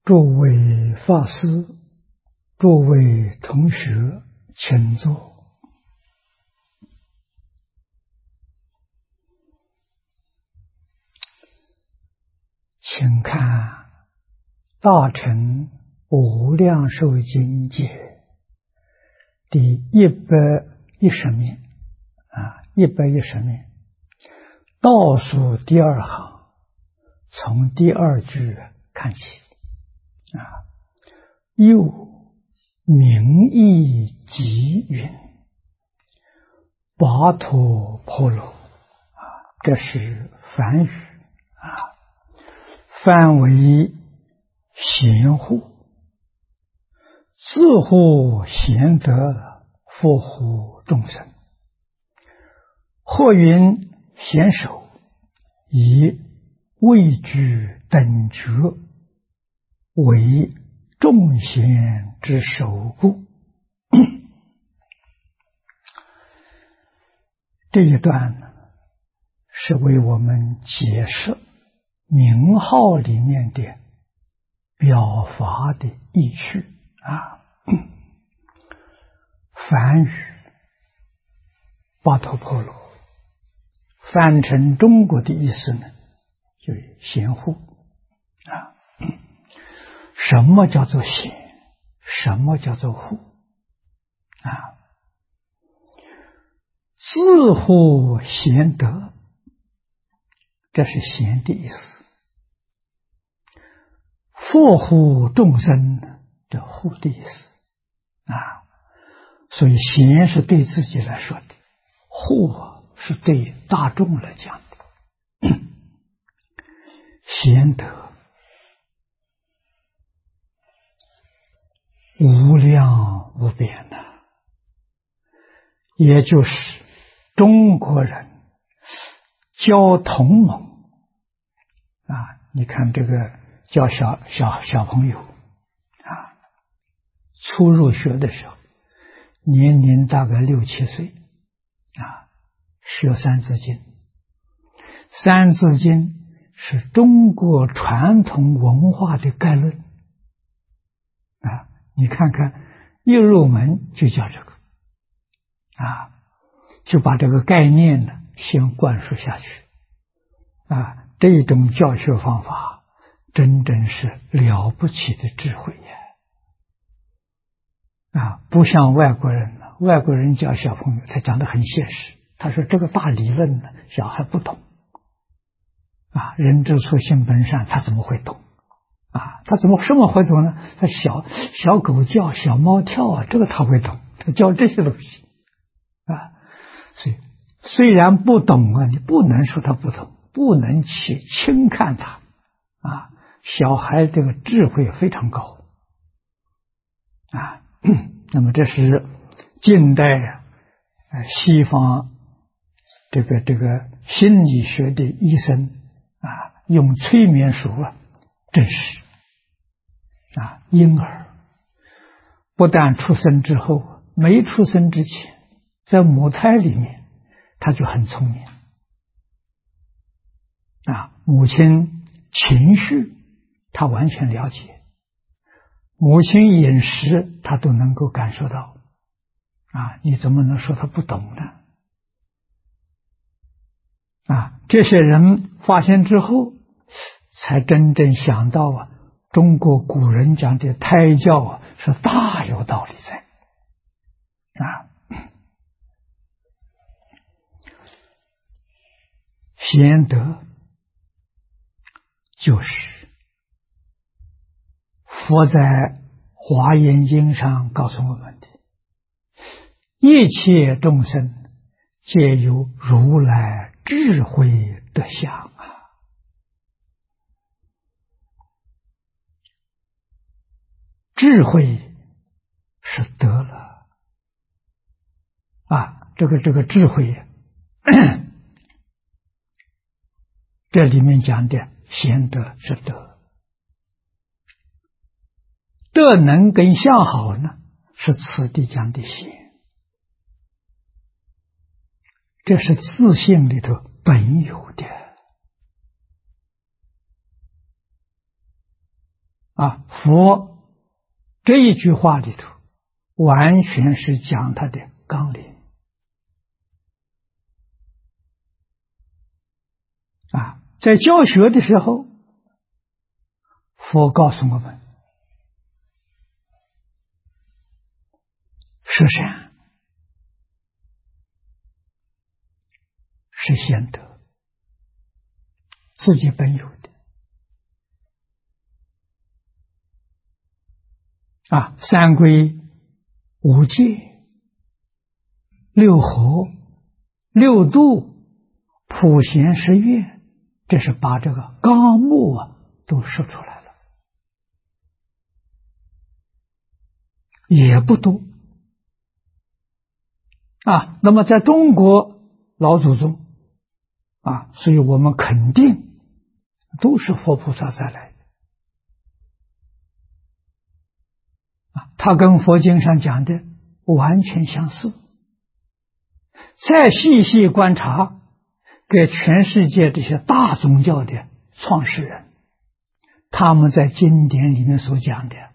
诸位法师，诸位同学，请坐。请看《大乘无量寿经解》第110面，110面倒数第二行，从第二句看起。又名义集云：跋陀婆罗，这是梵语翻为贤护，自护贤德，复护众生。或云贤首，以位居等觉为众贤之首故。这一段呢，是为我们解释名号里面的表法的意趣梵语跋陀婆罗翻成中国的意思呢，就是贤护什么叫做贤？什么叫做护？自护贤德，这是贤的意思。复护众生，这护的意思所以贤是对自己来说的，护是对大众来讲的。贤德无量无边也就是中国人教同盟你看这个教小朋友初入学的时候，年龄大概6、7岁学三字经。三字经是中国传统文化的概论你看看一入门就教这个就把这个概念呢先灌输下去这种教学方法真正是了不起的智慧不像外国人外国人教小朋友他讲得很现实，他说这个大理论呢小孩不懂人之初性本善，他怎么会懂他什么会懂呢？他小狗叫，小猫跳这个他会懂，他教这些东西所以虽然不懂你不能说他不懂，不能去轻看他小孩这个智慧非常高那么这是近代西方这个心理学的医生用催眠术证实婴儿不但出生之后，没出生之前，在母胎里面他就很聪明母亲情绪他完全了解，母亲饮食他都能够感受到你怎么能说他不懂呢？这些人发现之后才真正想到中国古人讲的胎教是大有道理在贤德就是佛在华严经上告诉我们的，一切众生皆有如来智慧德相智慧是得了这个智慧这里面讲的贤德是德，德能跟相好呢是此地讲的贤，这是自性里头本有的佛这一句话里头，完全是讲他的纲领在教学的时候，佛告诉我们：是善，是贤德，自己本有的三归五戒、六合、六度、普贤十愿，这是把这个纲目都说出来了，也不多那么在中国老祖宗所以我们肯定都是佛菩萨再来的他跟佛经上讲的完全相似。再细细观察，给全世界这些大宗教的创始人，他们在经典里面所讲的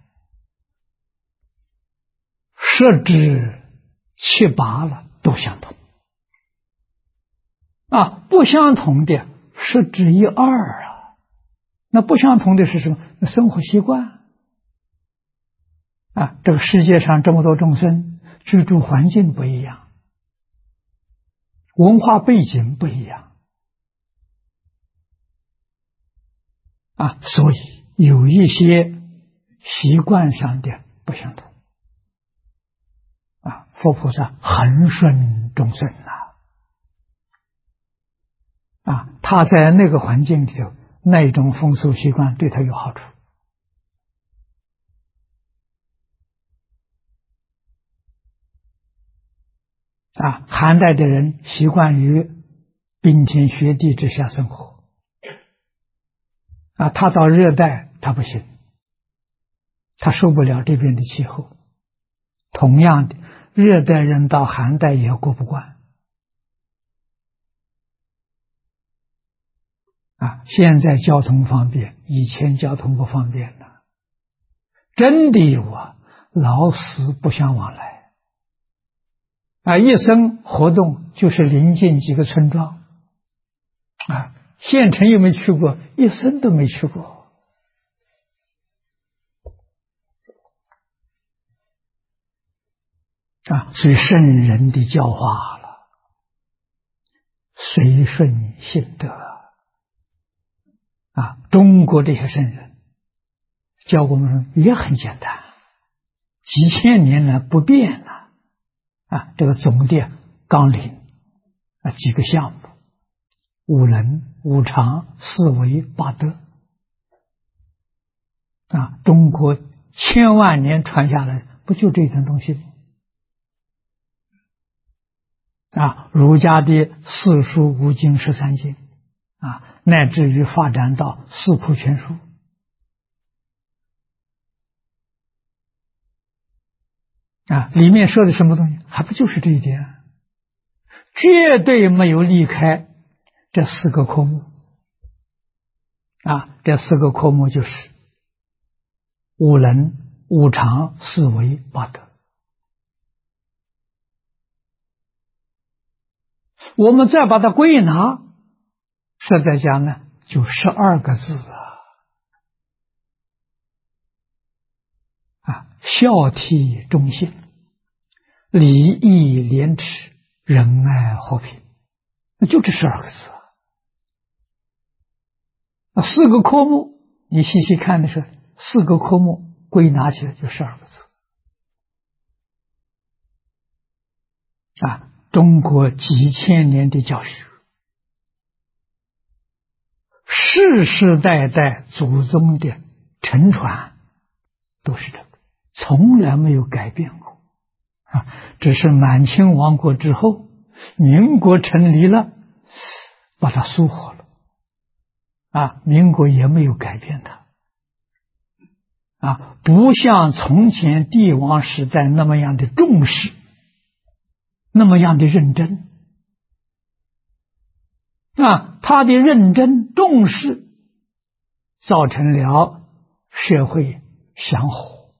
十之七八了都相同不相同的十之一二那不相同的是什么？生活习惯这个世界上这么多众生，居住环境不一样，文化背景不一样所以有一些习惯上的不相同佛菩萨恒顺众生他在那个环境里头，那种风俗习惯对他有好处汉代的人习惯于冰天雪地之下生活他到热带他不行，他受不了这边的气候。同样的，热带人到寒带也过不惯现在交通方便，以前交通不方便了，真的有老死不相往来一生活动就是临近几个村庄县城又没去过，一生都没去过所以圣人的教化了，随顺性德中国这些圣人教我们也很简单，几千年来不变这个总的纲领几个项目：五伦、五常、四维、八德中国千万年传下来，不就这种东西吗？儒家的四书五经十三经乃至于发展到四库全书里面说的什么东西，还不就是这一点绝对没有离开这四个科目这四个科目就是五伦、五常、四维、八德。我们再把它归纳，实在讲呢，就12个字孝悌忠信、礼义廉耻、仁爱和平，就这12个字四个科目，你细细看的时候，四个科目归纳起来就12个字中国几千年的教学，世世代代祖宗的承传都是这个，从来没有改变过只是满清亡国之后，民国成立了，把它疏忽了民国也没有改变它不像从前帝王时代那么样的重视，那么样的认真他的认真重视造成了社会祥和，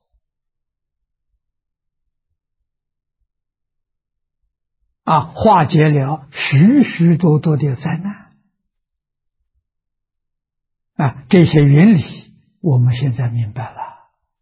化解了许许多多的灾难。这些原理我们现在明白了。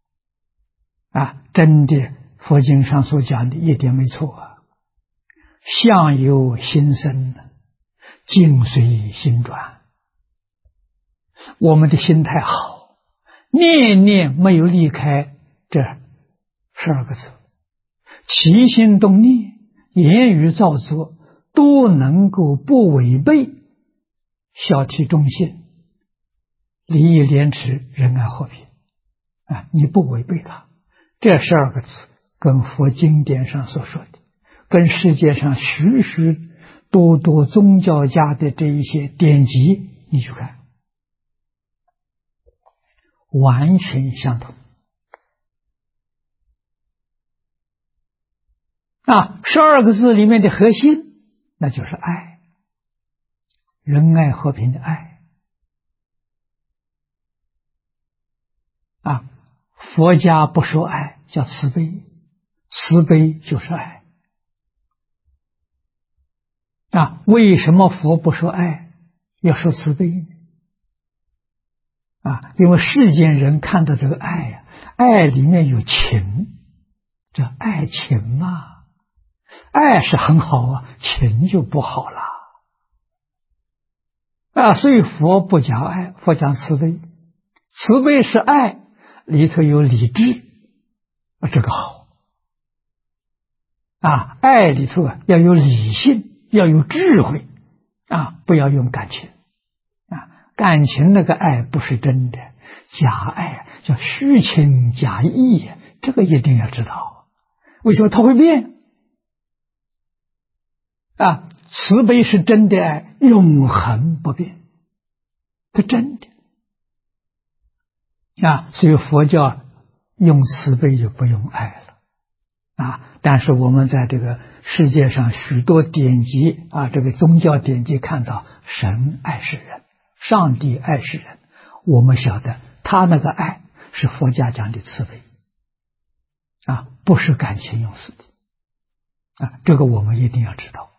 真的，佛经上所讲的一点没错。相由心生，境随心转。我们的心态好，念念没有离开这12个字，起心动念、言语造作都能够不违背孝悌忠信、礼义廉耻、仁爱和平。你不违背它，这12个字跟佛经典上所说的，跟世界上许许多多宗教家的这一些典籍，你去看，完全相同。12个字里面的核心，那就是爱，仁爱和平的爱。佛家不说爱，叫慈悲，慈悲就是爱。为什么佛不说爱，要说慈悲呢？因为世间人看到这个爱爱里面有情，叫爱情嘛。爱是很好情就不好了。所以佛不讲爱，佛讲慈悲。慈悲是爱里头有理智，这个好。爱里头要有理性，要有智慧，不要用感情。感情那个爱不是真的，假爱叫虚情假意，这个一定要知道。为什么它会变？慈悲是真的爱，永恒不变，它真的。所以佛教用慈悲就不用爱了。但是我们在这个世界上许多典籍这个宗教典籍看到神爱世人，上帝爱世人，我们晓得他那个爱是佛家讲的慈悲不是感情用事的这个我们一定要知道。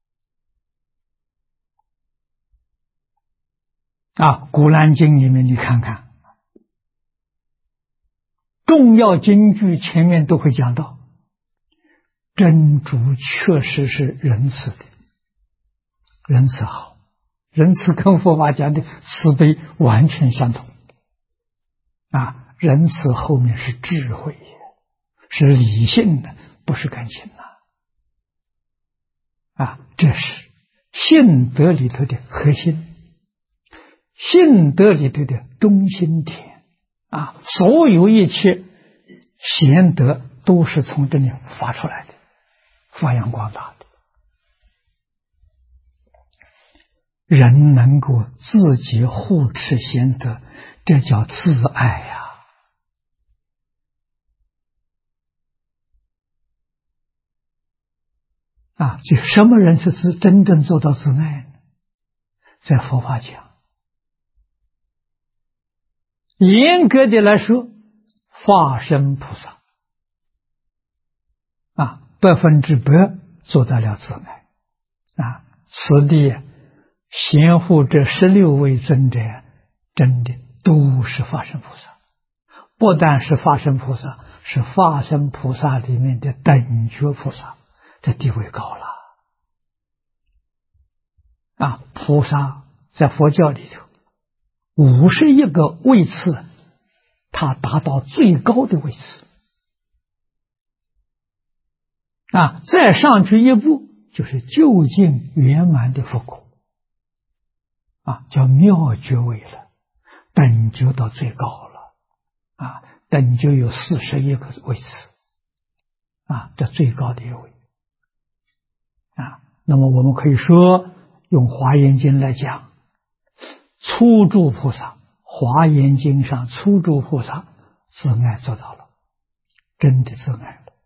古兰经里面你看看，重要经句前面都会讲到，真主确实是仁慈的，仁慈好，仁慈跟佛法讲的慈悲完全相同仁慈后面是智慧，是理性的，不是感情这是信德里头的核心，信德里头的中心点所有一切贤德都是从这里发出来的，发扬光大的。人能够自己护持贤德，这叫自爱就什么人是真正做到自爱呢？在佛法讲，严格的来说，化身菩萨100%做到了自爱此地贤护这16位尊者真的都是化身菩萨，不但是化身菩萨，是化身菩萨里面的等觉菩萨，这地位高了菩萨在佛教里头51个位次，他达到最高的位次再上去一步就是究竟圆满的佛果叫妙觉位了，等觉到最高了等觉有41个位次这最高的一位那么我们可以说，用华严经来讲，初住菩萨，华严经上初住菩萨自爱做到了，真的自爱了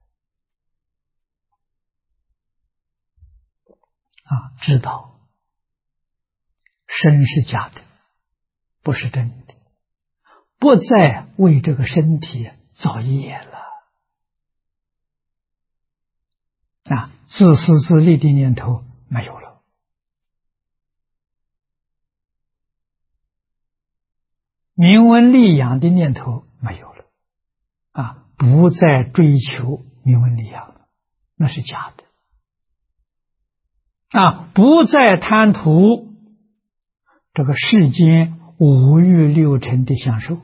知道身是假的，不是真的， 不再为这个身体造业了。自私自利的念头没有了，名闻利养的念头没有了，不再追求名闻利养了，那是假的。不再贪图这个世间五欲六尘的享受，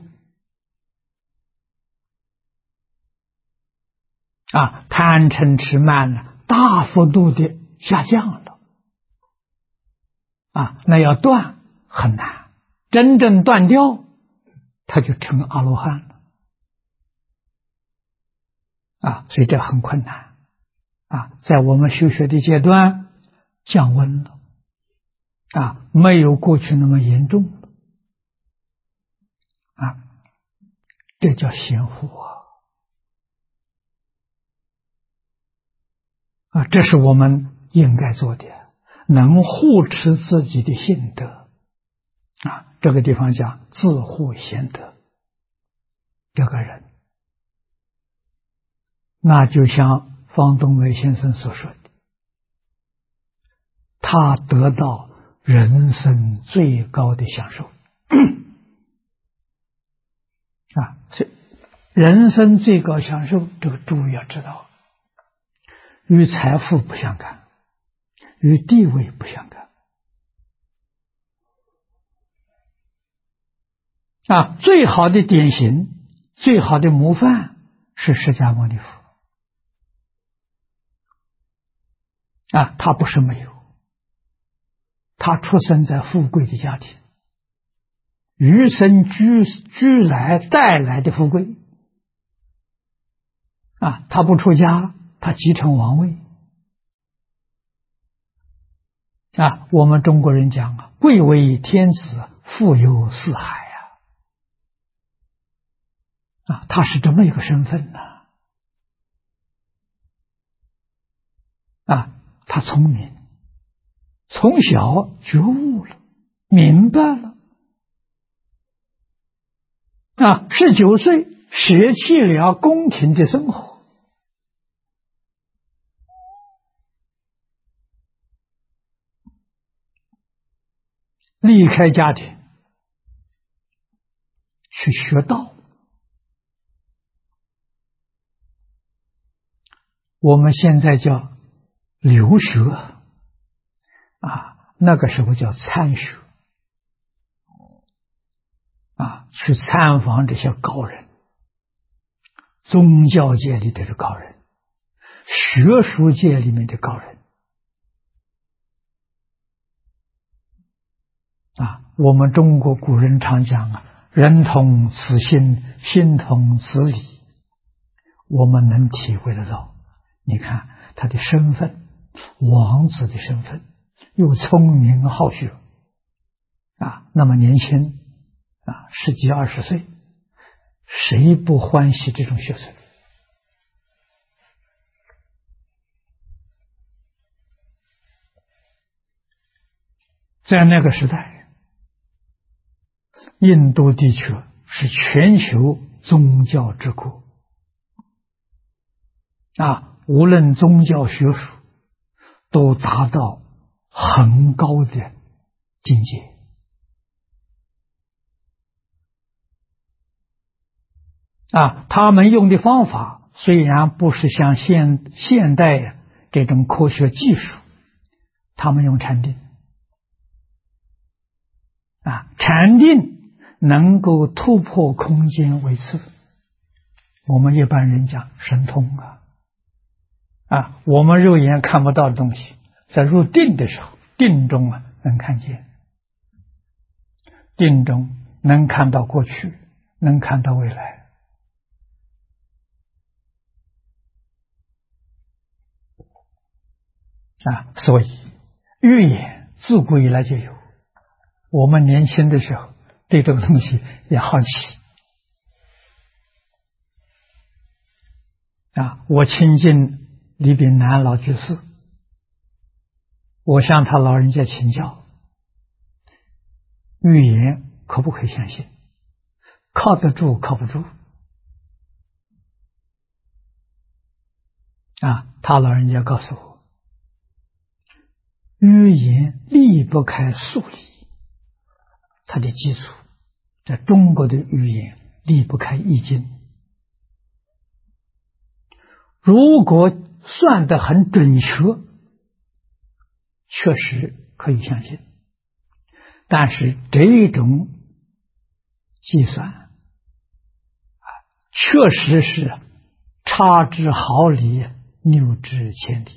贪嗔痴慢呢，大幅度的下降了，那要断很难，真正断掉，他就成阿罗汉了，所以这很困难，在我们修学的阶段降温了，没有过去那么严重了，这叫贤护这是我们应该做的，能护持自己的性德，这个地方讲自护贤德，这个人，那就像方东梅先生所说的，他得到人生最高的享受所以人生最高享受，这个诸位要知道，与财富不相干，与地位不相干，最好的典型，最好的模范是释迦牟尼佛他不是没有，他出生在富贵的家庭，与生俱来带来的富贵他不出家，他继承王位我们中国人讲贵为天子，富有四海他是这么一个身份他聪明，从小觉悟了，明白了19岁舍弃了宫廷的生活，离开家庭去学道。我们现在叫留学那个时候叫参学去参访这些高人，宗教界里的高人，学术界里面的高人我们中国古人常讲人同此心，心同此理，我们能体会得到。你看他的身份，王子的身份，又聪明好学那么年轻10几20岁，谁不欢喜这种学生？在那个时代，印度地区是全球宗教之国无论宗教学术都达到很高的境界他们用的方法虽然不是像现代这种科学技术，他们用禅定禅定能够突破空间维次，我们一般人讲神通我们肉眼看不到的东西，在入定的时候，定中能看见，定中能看到过去，能看到未来所以预言自古以来就有，我们年轻的时候对这个东西也好奇我亲近李炳南老居士，我向他老人家请教，预言可不可以相信？ 靠得住靠不住啊！他老人家告诉我，语言离不开数理，它的基础在中国的语言离不开易经。如果算得很准确，确实可以相信，但是这种计算确实是差之毫厘，谬之千里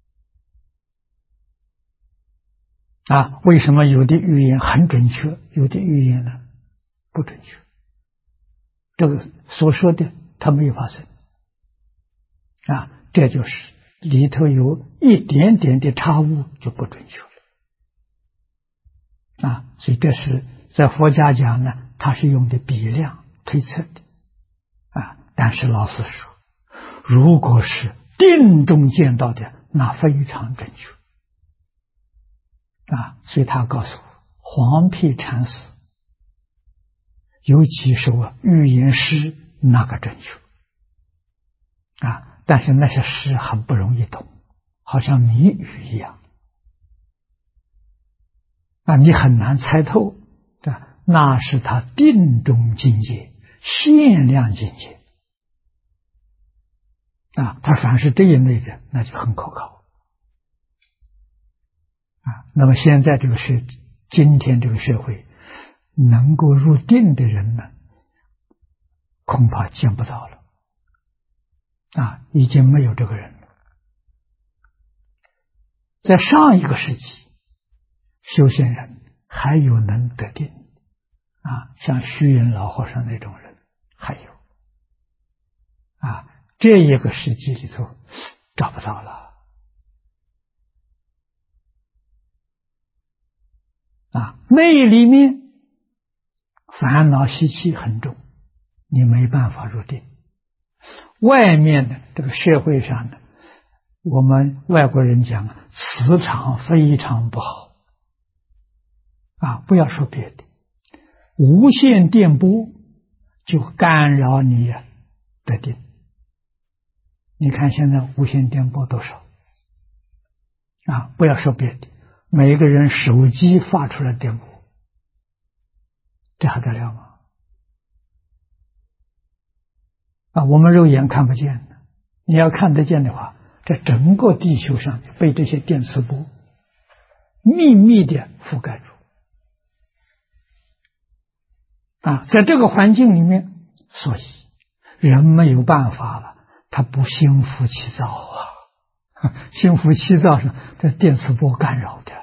啊！为什么有的语言很准确，有的语言呢不准确？这个所说的它没有发生啊，这就是里头有一点点的差误就不准确了啊！所以这是在佛家讲呢，它是用的比量推测的啊。但是老实说，如果是定中见到的，那非常准确啊。所以他告诉我，黄毗禅师尤其是我预言诗那个准确啊。但是那些诗很不容易懂，好像谜语一样啊，你很难猜透的。那是他定中境界、限量境界啊。他凡是这一类的，那就很可靠啊。那么现在这个今天这个社会，能够入定的人呢，恐怕见不到了啊，已经没有这个人了。在上一个世纪，修行人还有能得定啊，像虚云老和尚那种人还有啊，这一个世纪里头找不到了啊。那里面烦恼习气很重，你没办法入定。外面的这个社会上的，我们外国人讲磁场非常不好啊，不要说别的，无线电波就干扰你得定。你看现在无线电波多少啊？不要说别的，每个人手机发出来电波，这还得了吗？啊，我们肉眼看不见的，你要看得见的话，这整个地球上被这些电磁波秘密的覆盖住啊。在这个环境里面，所以人没有办法了，他不心浮气躁啊，心浮气躁是这电磁波干扰的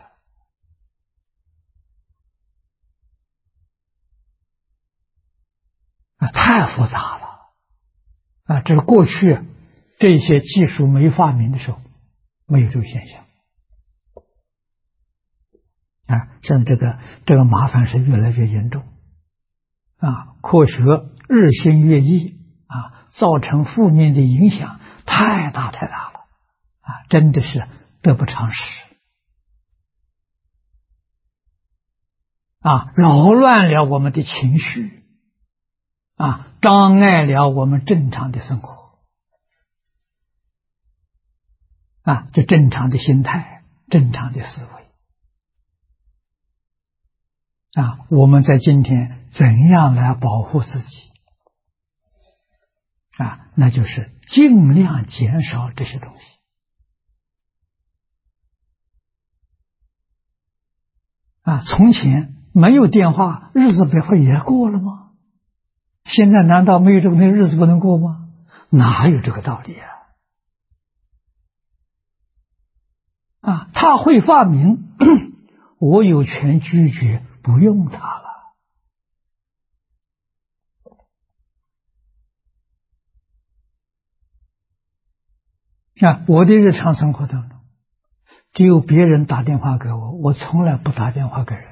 啊，太复杂了啊。这是过去这些技术没发明的时候没有这个现象啊。现在这个麻烦是越来越严重啊，科学日新月异啊，造成负面的影响太大了啊，真的是得不偿失啊，扰乱了我们的情绪啊，障碍了我们正常的生活啊，就正常的心态、正常的思维啊。我们在今天怎样来保护自己啊？那就是尽量减少这些东西啊。从前没有电话，日子不会也过了吗？现在难道没有这个日子不能过吗？哪有这个道理啊？他会发明，我有权拒绝不用它了啊。我的日常生活当中，只有别人打电话给我，我从来不打电话给人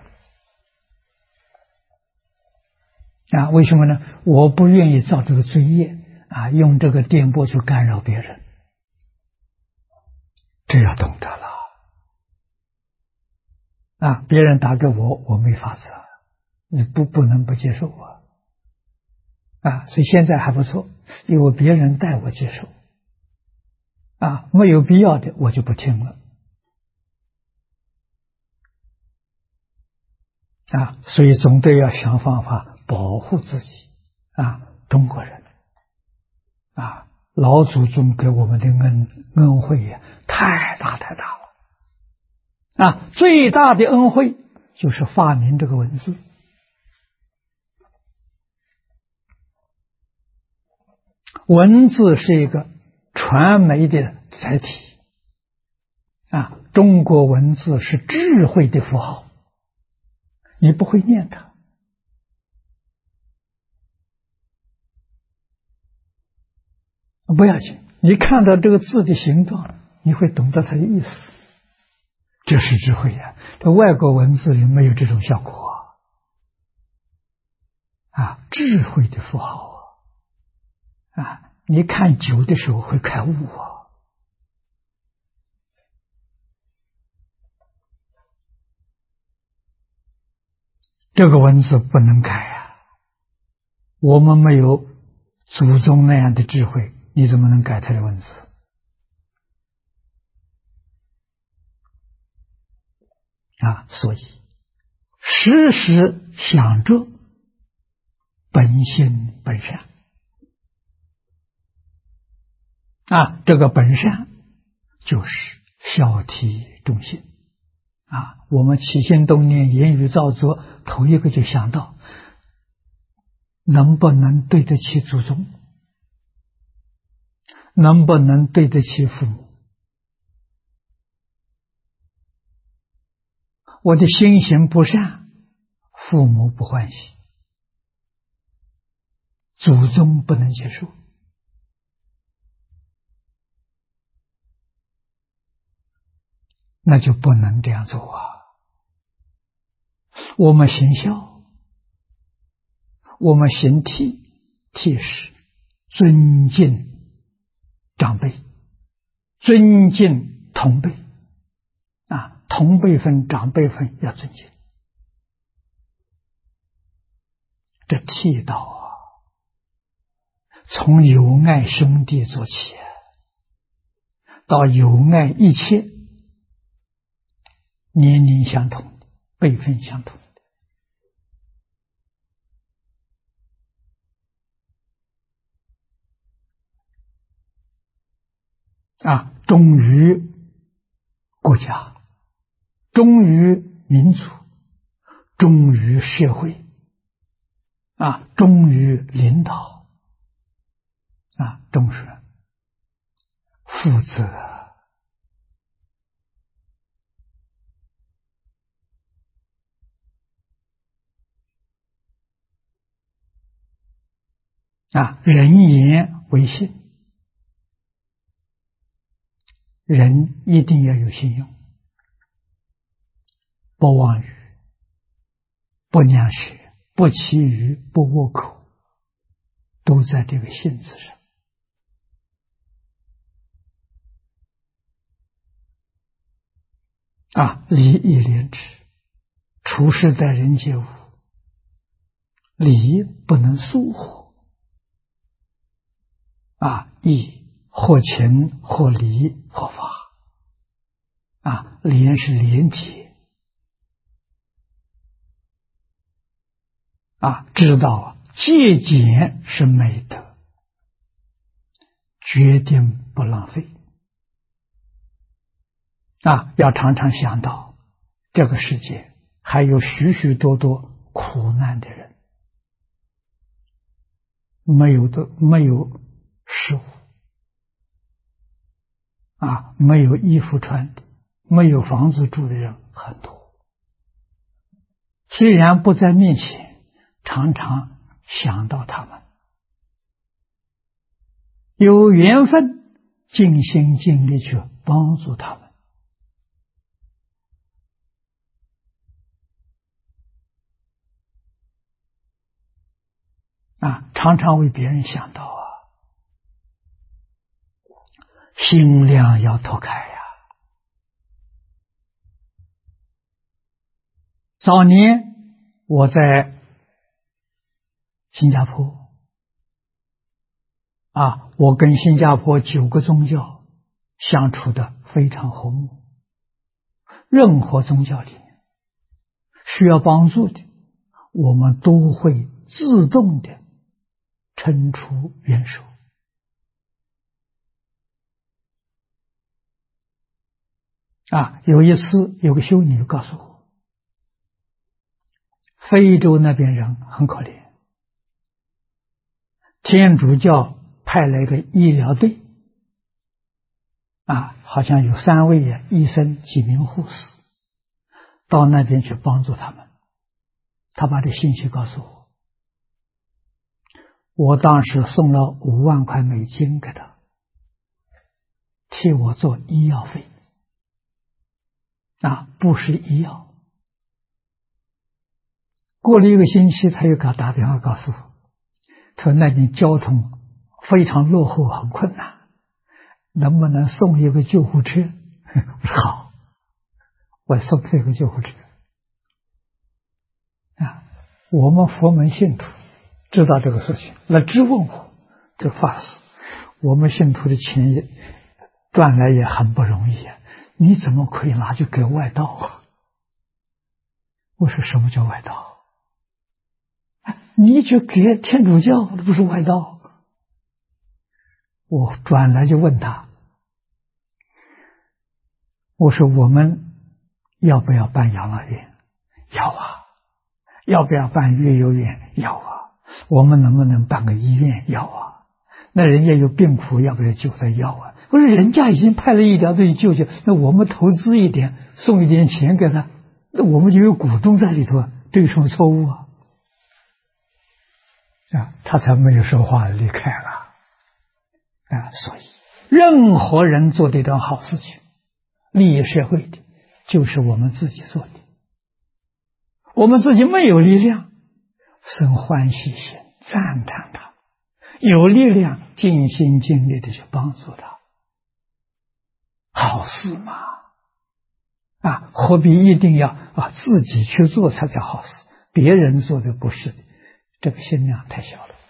啊。为什么呢？我不愿意造这个罪业啊，用这个电波去干扰别人，这要懂得了啊。别人打给我，我没法子，你不能不接受啊所以现在还不错，有别人带我接受没有必要的我就不听了所以总得要想方法保护自己中国人老祖宗给我们的恩惠太大太大了最大的恩惠就是发明这个文字。文字是一个传媒的载体中国文字是智慧的符号，你不会念它不要紧，你看到这个字的形状，你会懂得它的意思，这是智慧这外国文字里没有这种效果智慧的符号你看久的时候会开悟这个文字不能改我们没有祖宗那样的智慧，你怎么能改他的文字所以时时想着本心本善这个本善就是孝悌忠信我们起心动念言语造作，头一个就想到能不能对得起祖宗，能不能对得起父母。我的心行不善，父母不欢喜，祖宗不能接受，那就不能这样做我们行孝，我们行悌，悌是尊敬长辈，尊敬同辈同辈分长辈分要尊敬，这悌道从有爱兄弟做起到有爱一切年龄相同辈分相同忠于国家，忠于民族，忠于社会忠于领导忠是负责人言为信，人一定要有信用，不妄语，不两舌，不绮语，不恶口，都在这个信字上礼义廉耻，处事待人接物，礼不能疏忽义或情或理或法廉是廉洁知道节俭是美德，决定不浪费要常常想到这个世界还有许许多多苦难的人，没有食物没有衣服穿的，没有房子住的人很多，虽然不在面前，常常想到他们，有缘分尽心尽力去帮助他们常常为别人想到心量要拓开早年我在新加坡我跟新加坡9个宗教相处的非常和睦。任何宗教里面需要帮助的，我们都会自动的伸出援手。有一次有个修女告诉我，非洲那边人很可怜，天主教派来个医疗队，好像有3位医生、几名护士到那边去帮助他们。他把这信息告诉我，我当时送了5万块美金给他，替我做医药费，不是医药。过了1个星期，他又给我打电话告诉我，他说那边交通非常落后，很困难，能不能送一个救护车？我说好，我送这个救护车。我们佛门信徒知道这个事情，来质问我，这法师，我们信徒的钱也赚来也很不容易你怎么可以拿去给外道我说什么叫外道？你去给天主教，这不是外道。我转来就问他，我说我们要不要办养老院？要啊。要不要办月幼院？要啊。我们能不能办个医院？要啊。那人家有病苦，要不要救他？要啊。我说人家已经派了医疗队救救，那我们投资一点，送一点钱给他，那我们就有股东在里头，对什么错误他才没有说话离开了所以任何人做这桩好事情，利益社会的，就是我们自己做的。我们自己没有力量，生欢喜心，赞叹他；有力量，尽心尽力的去帮助他，好事嘛！何必一定要自己去做才叫好事？别人做的不是的，这个心量太小了。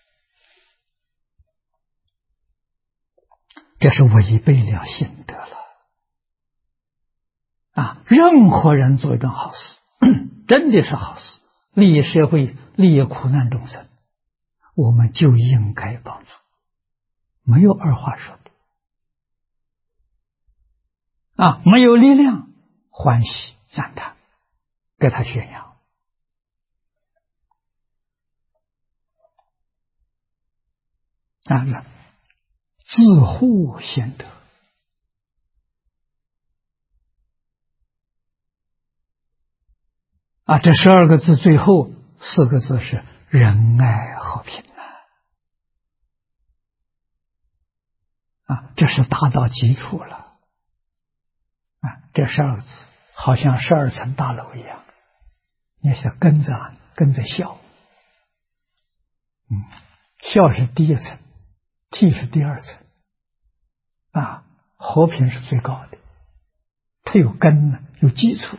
这是违背了心德了任何人做一桩好事，真的是好事，利益社会，利益苦难众生，我们就应该帮助，没有二话说的没有力量，欢喜赞叹，给他宣扬自护先得这12个字最后4个字是仁爱和平这是达到基础了这12个字好像12层大楼一样，你是跟着孝孝是第1层，悌是第2层和平是最高的，它有根有基础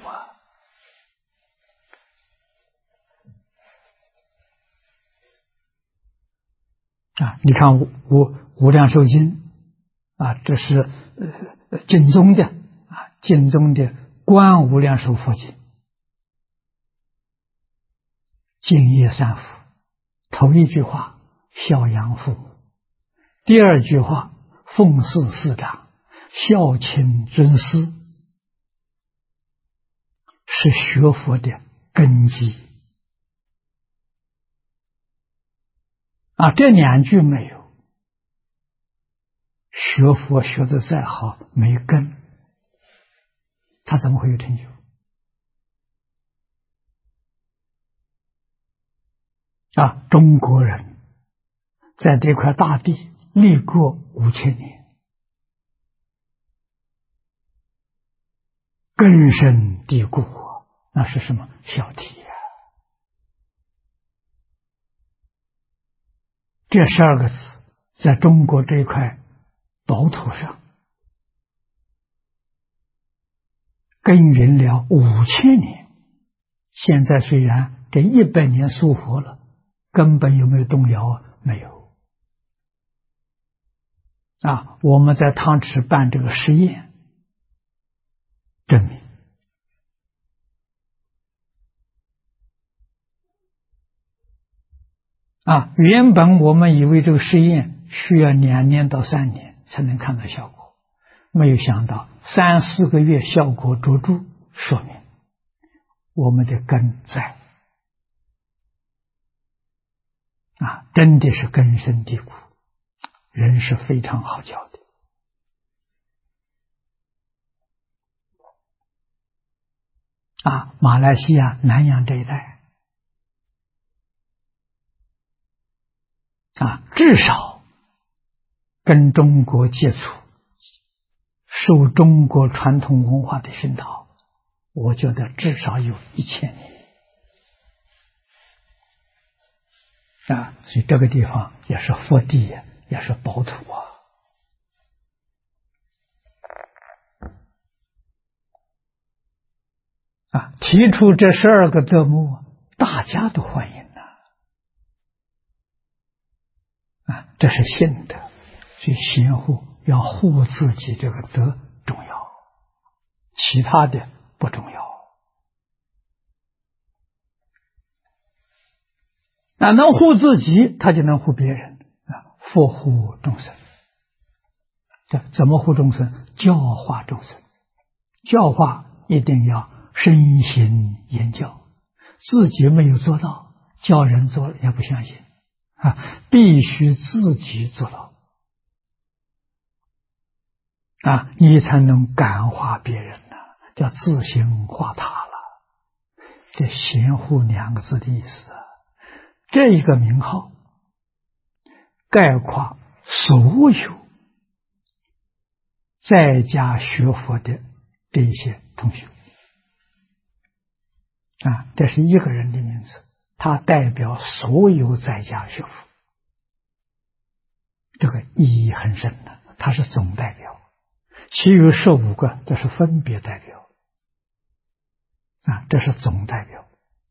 你看无量寿经这是经中的经中的观无量寿佛经，敬业三福，头1句话孝养父母，第2句话奉事师长，孝亲尊师，是学佛的根基这2句没有，学佛学得再好，没根，他怎么会有成就中国人在这块大地立国5000年，根深蒂固那是什么？孝悌这12个字在中国这块宝土上耕耘了5000年，现在虽然这100年疏佛了，根本有没有动摇没有我们在汤池办这个实验，证明原本我们以为这个实验需要2年到3年才能看到效果，没有想到3、4个月效果卓著，说明我们的根在真的是根深蒂固，人是非常好教的。马来西亚南洋这一带至少跟中国接触，受中国传统文化的熏陶，我觉得至少有1000年所以这个地方也是佛地，也是宝土提出这12个德目，大家都欢迎这是信德，所以贤护要护自己这个德重要，其他的不重要。能护自己，他就能护别人佛护众生。怎么护众生？教化众生。教化一定要身心言教，自己没有做到，教人做了也不相信必须自己做到你才能感化别人叫自行化他了。这贤护2个字的意思这一个名号概括所有在家学佛的这一些同学这是一个人的名字，他代表所有在家学佛，这个意义很深的，他是总代表，其余15个这是分别代表这是总代表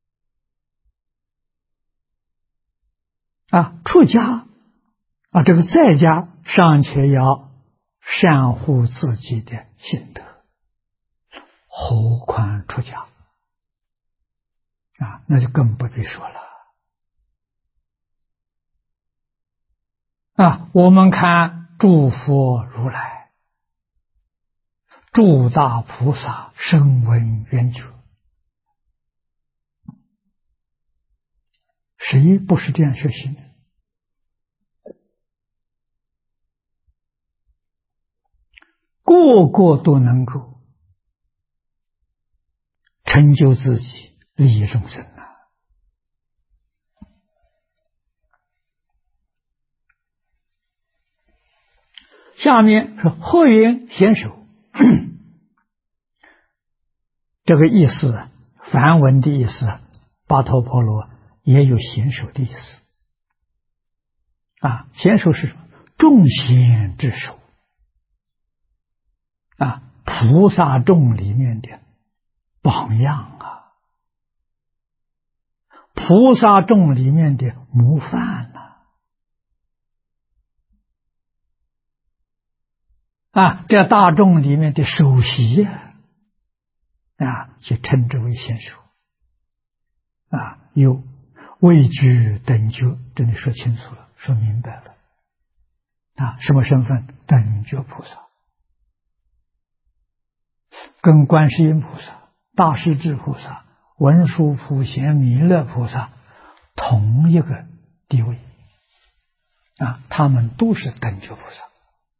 出家这个在家尚且要善护自己的心得，何况出家那就更不必说了我们看诸佛如来、诸大菩萨声闻缘觉，谁不是这样学习呢？个个都能够成就自己，利益众生下面是合缘显手这个意思梵文的意思巴陀婆罗也有显手的意思显手是什么？众贤之首菩萨众里面的榜样菩萨众里面的模范这大众里面的首席就称之为贤手有位居等觉，这里说清楚了，说明白了什么身份？等觉菩萨，跟观世音菩萨、大势至菩萨、文殊普贤弥勒菩萨同一个地位他们都是等觉菩萨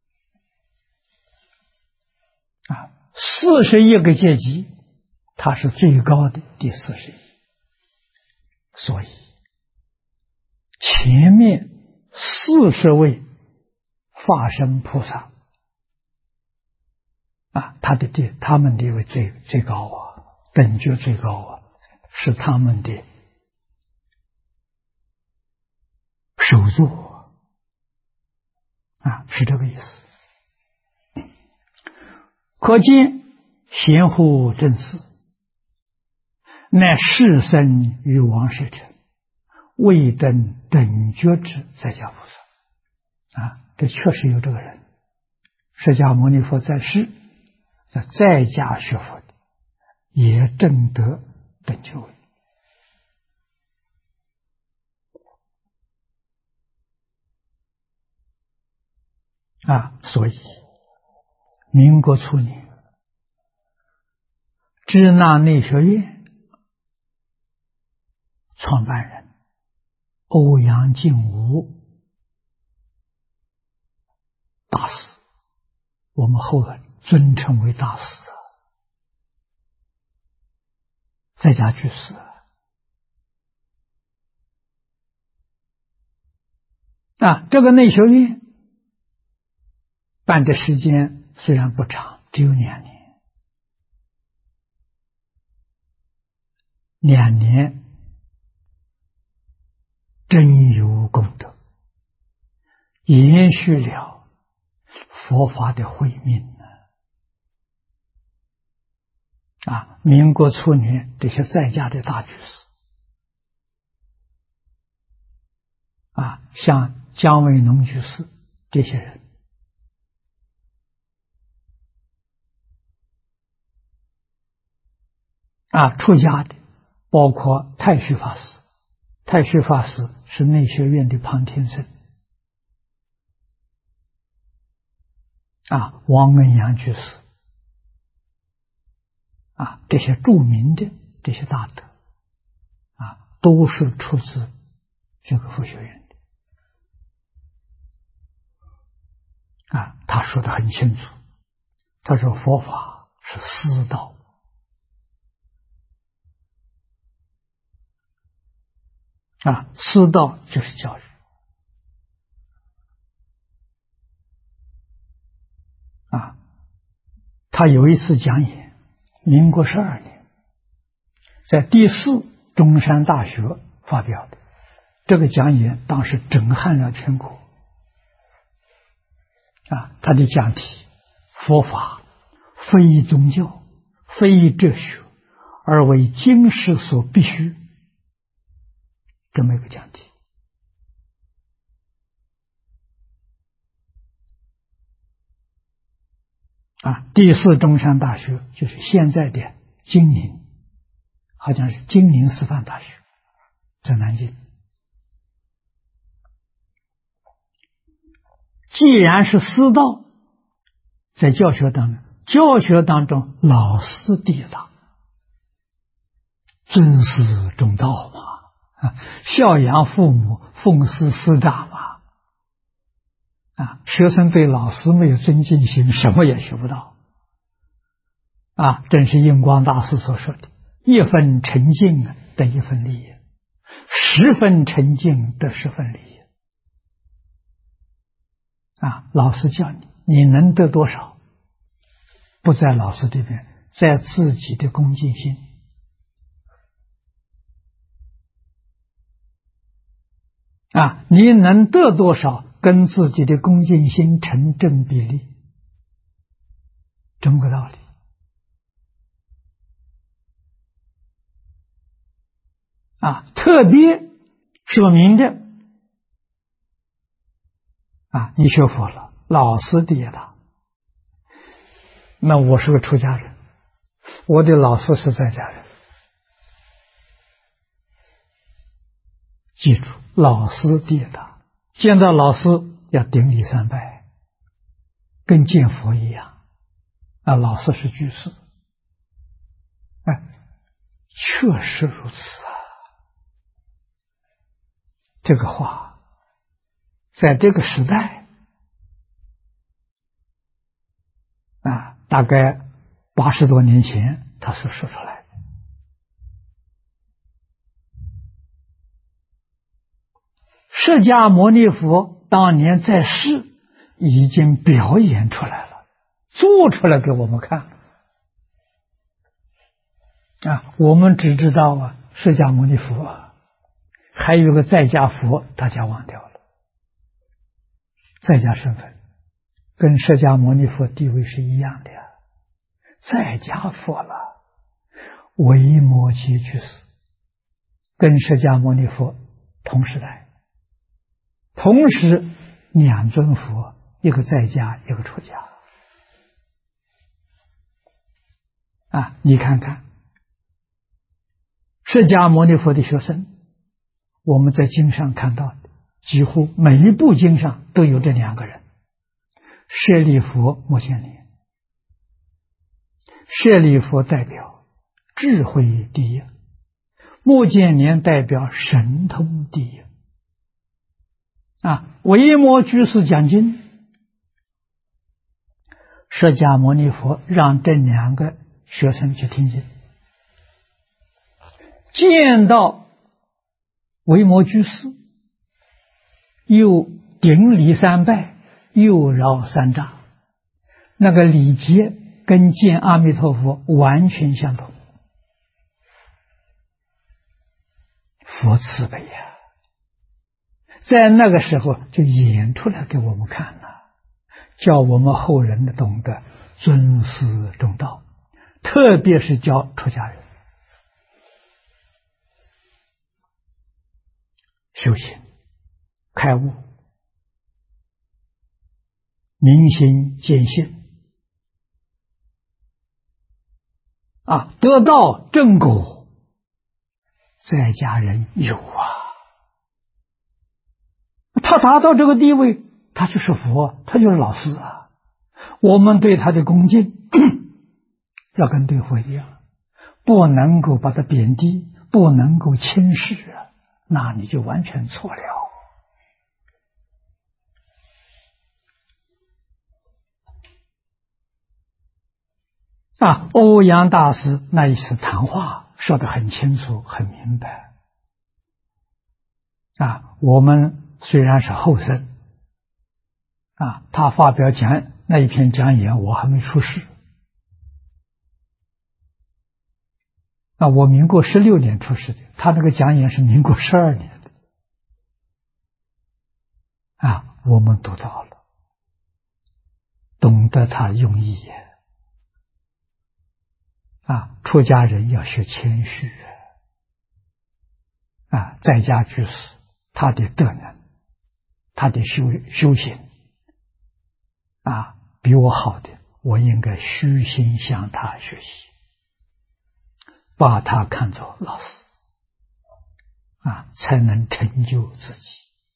41个阶级，他是最高的第41，所以前面40位化身菩萨他们地位最高等觉最高是他们的首座是这个意思。可见贤护正士，乃世生于王舍者，未登等觉之在家菩萨这确实有这个人释迦牟尼佛在世，在家学佛的，也证得等觉位。所以民国初年，支那内学院创办人欧阳靖无大师，我们后来尊称为大师，在家居士。这个内学院办的时间虽然不长，只有2年，2年真有功德，延续了佛法的慧命民国初年，这些在家的大居士像姜维农居士这些人出家的，包括太虚法师。太虚法师是内学院的旁听生王恩阳居士这些著名的这些大德都是出自这个佛学院的他说的很清楚，他说佛法是师道。师道就是教育他有一次讲演，民国12年，在第4中山大学发表的。这个讲演当时震撼了全国他的讲题：佛法非宗教，非哲学，而为今世所必须。这么一个讲题第4中山大学就是现在的金陵，好像是金陵师范大学，在南京。既然是师道，在教学当中老师第一大，尊师重道嘛，孝养父母，奉师师长嘛。学生对老师没有尊敬心，什么也学不到正是印光大师所说的：“1分沉静得1分利，10分沉静得10分利。”老师教你，你能得多少，不在老师这边，在自己的恭敬心。你能得多少，跟自己的恭敬心成正比例，这么个道理特别说明的你学佛了，老师第一大。那我是个出家人，我的老师是在家人，记住，老师第一大。见到老师要顶礼3拜，跟见佛一样老师是居士确实如此这个话在这个时代大概80多年前他所说出来的。释迦牟尼佛当年在世已经表演出来了，做出来给我们看我们只知道释迦牟尼佛还有个在家佛，大家忘掉了。在家身份跟释迦牟尼佛地位是一样的在家佛了，维摩诘居士跟释迦牟尼佛同时代，同时2尊佛，一个在家，一个出家你看看释迦牟尼佛的学生，我们在经上看到的，几乎每一部经上都有这两个人：舍利弗、目犍连。舍利弗代表智慧第一，目犍连代表神通第一。维摩居士讲经，释迦牟尼佛让这两个学生去听经，见到维摩居士，又顶礼三拜，又绕三匝，那个礼节跟见阿弥陀佛完全相同。佛慈悲呀，在那个时候就演出来给我们看了，叫我们后人的懂得尊师重道，特别是教出家人修行开悟，明心见性得到正果，在家人有他达到这个地位，他就是佛，他就是老师我们对他的恭敬要跟对佛一样，不能够把他贬低，不能够轻视那你就完全错了。欧阳大师那一次谈话说得很清楚很明白我们虽然是后生他发表那一篇讲演，我还没出世我民国16年出世的，他那个讲演是民国12年的我们读到了，懂得他用意出家人要学谦虚在家居士他的德能，他的修行比我好的，我应该虚心向他学习，把他看作老师才能成就自己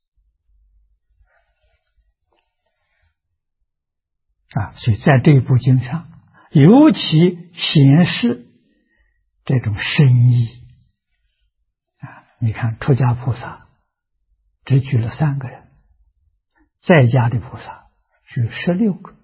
所以在这一部经上尤其显示这种深意你看出家菩萨只举了3个人，在家的菩萨举16个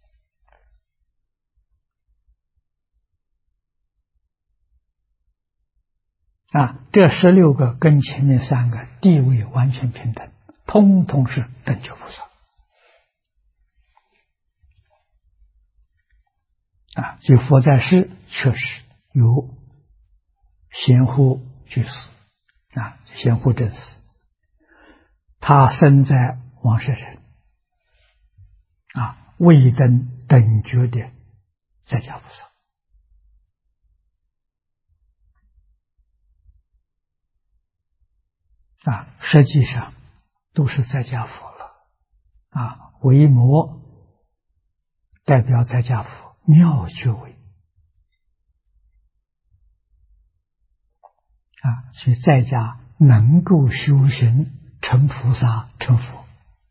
这16个跟前面3个地位完全平等，通通是等觉菩萨所以佛在世确实有贤护居士贤护正士，他生在王舍城未登等觉的在家菩萨实际上都是在家佛了维摩代表在家佛妙觉位所以在家能够修行成菩萨成佛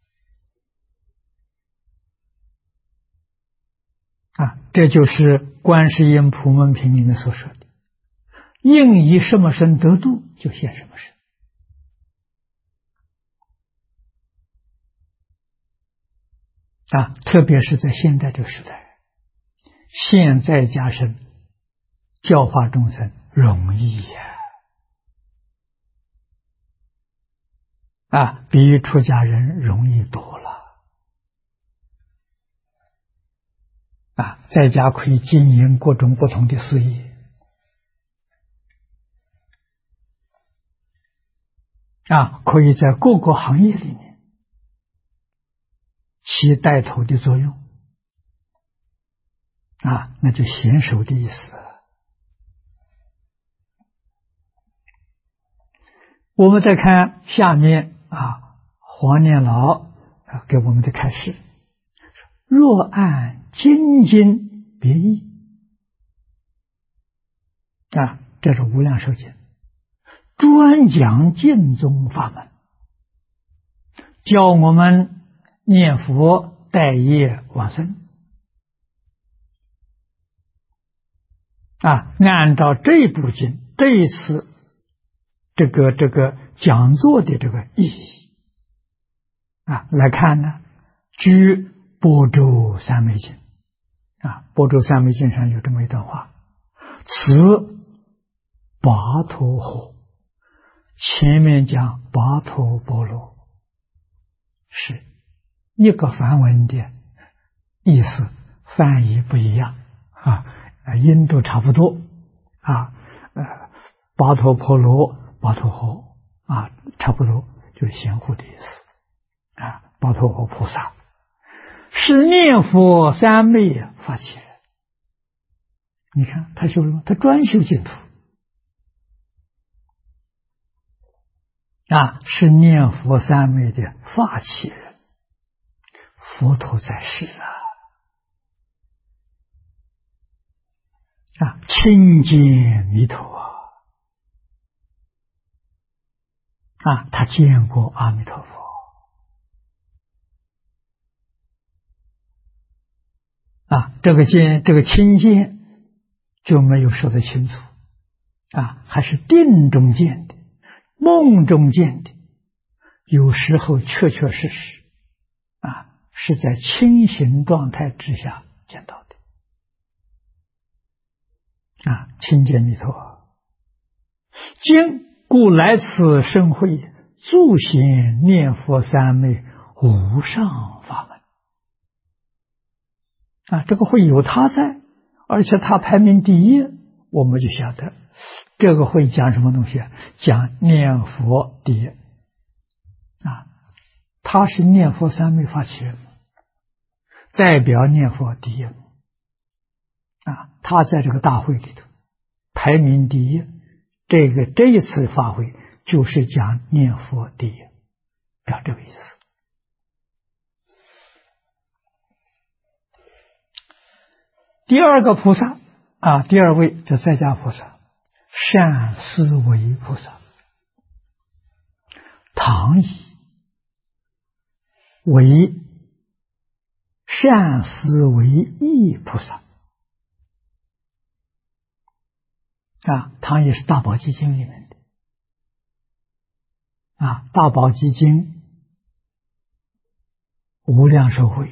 这就是观世音普门品里面所说的应以什么身得度就现什么身特别是在现在这个时代，现在家生教化众生容易比出家人容易多了在家可以经营各种不同的事业可以在各个行业里面起带头的作用那就娴熟的意思我们再看下面黄念老给我们的开示，若按精进别义这是无量寿经，专讲净宗法门，教我们念佛待业往生。按照这部经这一次这个讲座的这个意义来看呢，据般舟三昧经般舟三昧经上有这么一段话：此跋陀诃，前面讲跋陀波罗，是一个梵文的意思，翻译不一样音都差不多跋陀婆罗、跋陀诃差不多就是贤护的意思跋陀诃菩萨是念佛三昧发起人。你看他修什么？他专修净土是念佛三昧的发起人。佛陀在世亲见弥陀他见过阿弥陀佛这个亲见就没有说得清楚还是定中见的，梦中见的，有时候确确实实是在清醒状态之下见到的亲见弥陀。今故来此盛会，助显念佛三昧无上法门这个会有他在，而且他排名第一，我们就晓得这个会讲什么东西讲念佛第一他是念佛三昧发起人，代表念佛第一他在这个大会里头排名第一，这一次法会就是讲念佛第一，表这个意思。第二个菩萨第二位就在家菩萨，善思维菩萨，唐以为善思维义菩萨唐也是大宝积经里面的大宝积经无量寿会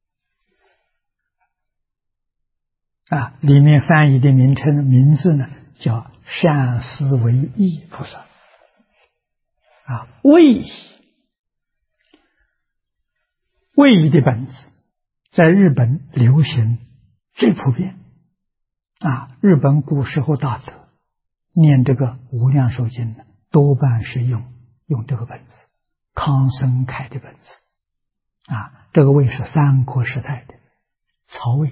里面翻译的名字呢叫善思维义菩萨位移的本子在日本流行最普遍日本古时候大德念这个无量寿经呢，多半是用这个本子，康僧开的本子这个位是三国时代的曹魏。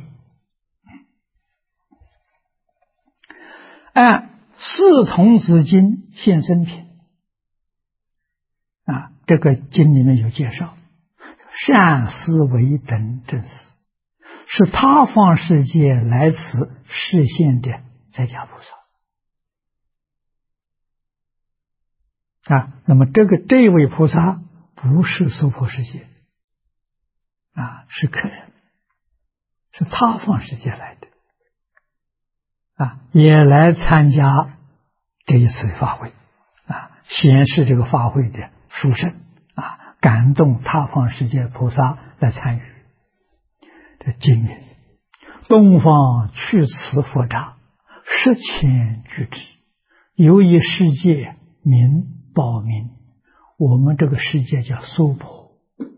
按四童子经现身品这个经里面有介绍，善思维等正思是他方世界来此示现的在家菩萨那么这位菩萨不是娑婆世界是客人，是他方世界来的也来参加这一次法会显示这个法会的殊胜感动他方世界菩萨来参与。这经云：东方去此佛刹10千俱胝，有一世界名报名。我们这个世界叫娑婆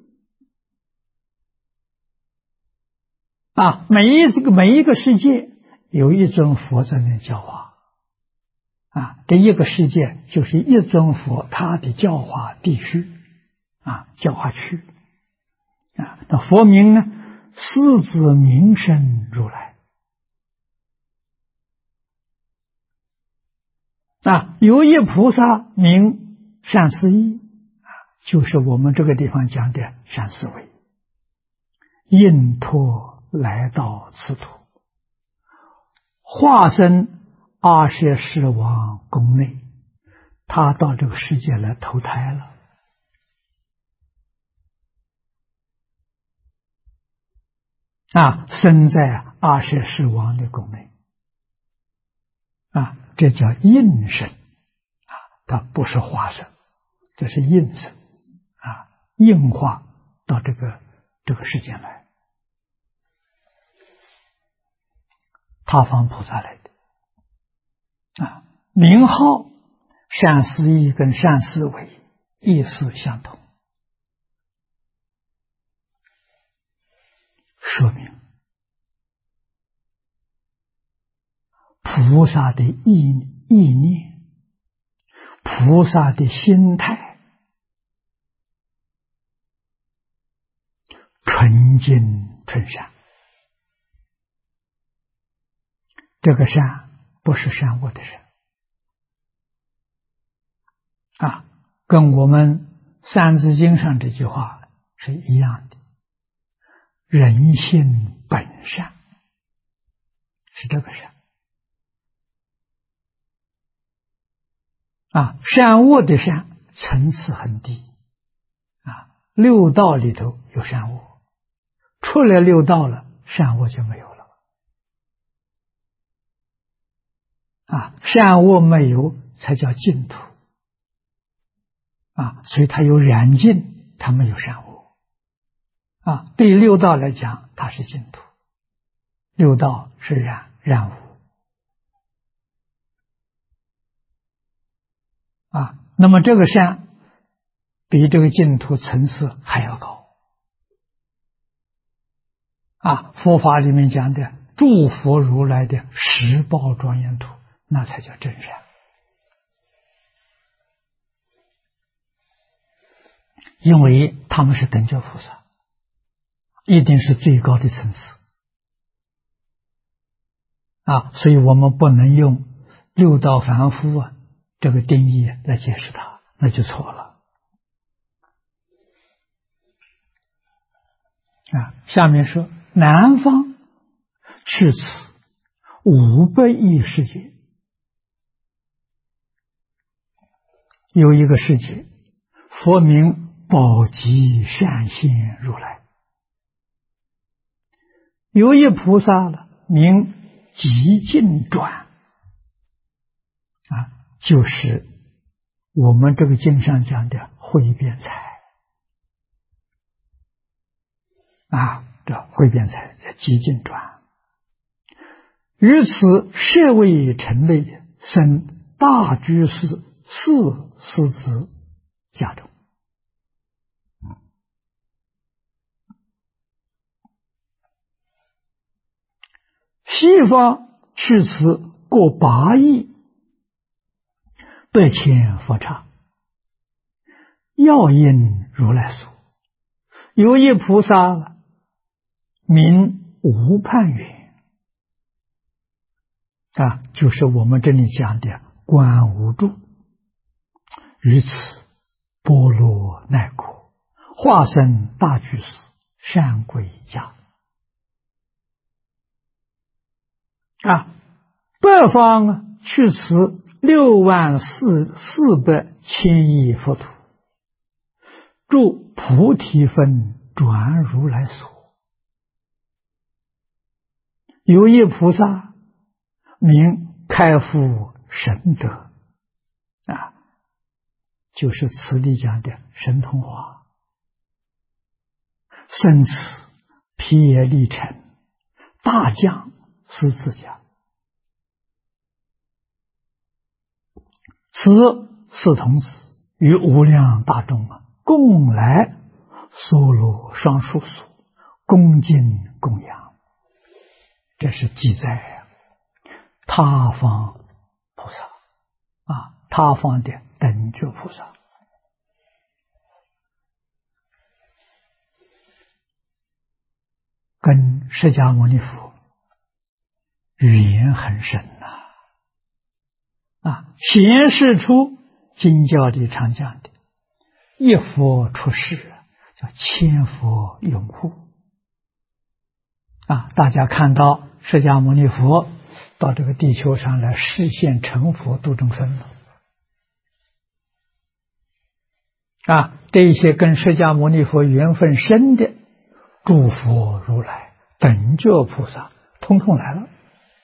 每一个世界有一尊佛在那教化这一个世界就是一尊佛他的教化地区教化区那佛名呢，四字名声如来有一菩萨名善思义就是我们这个地方讲的善思维，应托来到此土，化身阿舍世王宫内，他到这个世界来投胎了。生在阿舍世王的宫内，这叫应生，它不是化身，这是应生，应化到这个世界来。他方菩萨来的，名号善思义跟善思维意思相同，说明菩萨的意念，菩萨的心态纯净纯善。这个善不是善恶的善，跟我们三字经上这句话是一样的，人性本善，是这个善。善恶的善层次很低，六道里头有善恶，出了六道了，善恶就没有了。善恶没有才叫净土，所以它有染净，它没有善恶。对六道来讲，它是净土，六道是染污。那么这个善比这个净土层次还要高。佛法里面讲的诸佛如来的十报庄严土，那才叫真善。因为他们是等觉菩萨，一定是最高的层次。所以我们不能用六道凡夫这个定义来解释它，那就错了。下面说南方去此500亿世界，有一个世界，佛名宝积善现如来，有一菩萨了，名极尽转，就是我们这个经上讲的慧辩才。这慧辩才叫极尽转。于此舍卫成类，生大居士4师子家中。西方去此过8亿100千佛刹，要因如来所。有一菩萨名无判远，就是我们这里讲的观无住。于此波罗奈果，化身大居士，善归家。北方去此60400千亿佛土，住菩提分转如来所。有一菩萨名开敷神德，就是此地讲的神通化，生此毗耶利城大将狮子家。此四童子与无量大众共来娑罗双树所，恭敬供养。这是记载他方菩萨，他方的等觉菩萨。跟释迦牟尼佛缘很深显示出经教里常讲的一佛出世叫千佛拥护。大家看到释迦牟尼佛到这个地球上来实现成佛度众生了。这些跟释迦牟尼佛缘分深的诸佛如来、等觉菩萨，通通来了。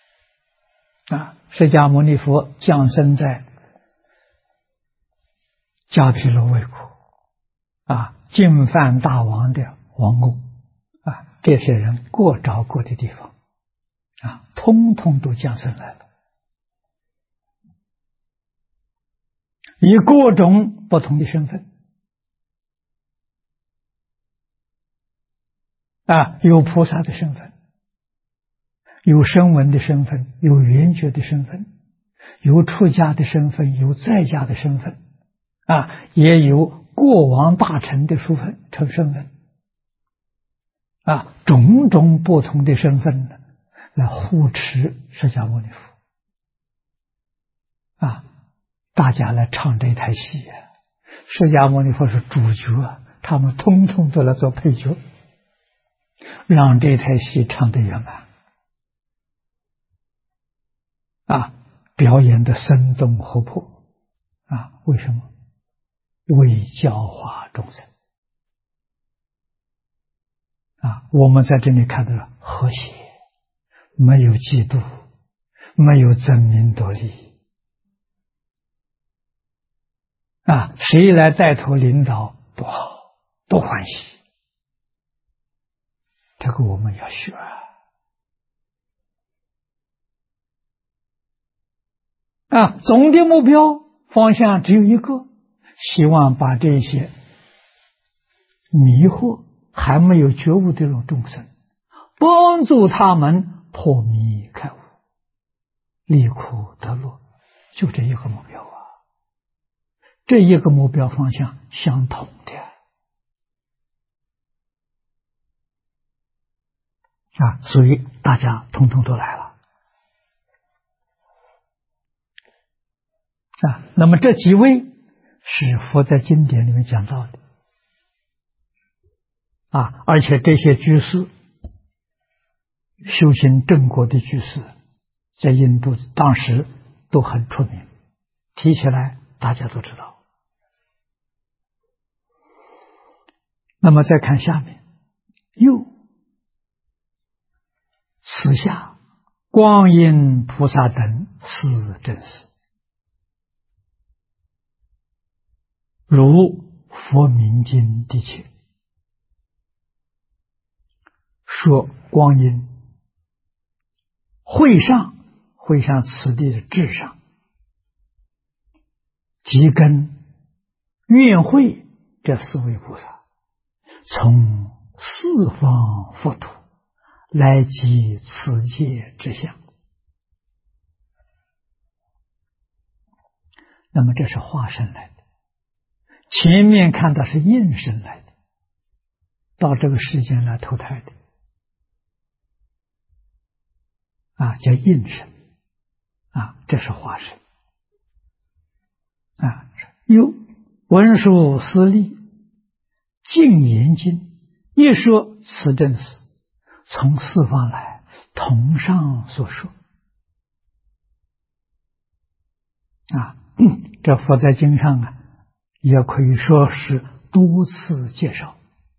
释迦牟尼佛降生在迦毗罗卫国，净饭大王的王宫，这些人各找各的地方，通通都降生来了，以各种不同的身份，有菩萨的身份，有声闻的身份，有缘觉的身份，有出家的身份，有在家的身份，也有过王大臣的身份，种种不同的身份呢，来护持释迦牟尼佛。大家来唱这台戏释迦牟尼佛是主角他们通通都来做配角，让这台戏唱得圆满。表演的生动活泼。为什么？为教化众生。我们在这里看到和谐，没有嫉妒，没有争名夺利。谁来带头领导多好，多欢喜。这个我们要学。总的目标方向只有一个，希望把这些迷惑还没有觉悟的这种众生，帮助他们破迷开悟，离苦得乐，就这一个目标这一个目标方向相同的所以大家统统都来了。那么这几位是佛在经典里面讲到的而且这些居士，修行正果的居士，在印度当时都很出名，提起来大家都知道。那么再看下面，此下观音菩萨等是真实，如佛明经第7说光阴会上此地的智上，即跟愿会这4位菩萨，从四方佛土来集此界之相。那么这是化身来的，前面看到是应身来的，到这个世间来投胎的叫应身这是化身文殊师利净严经一说此正实，从四方来，同上所说这佛在经上也可以说是多次介绍。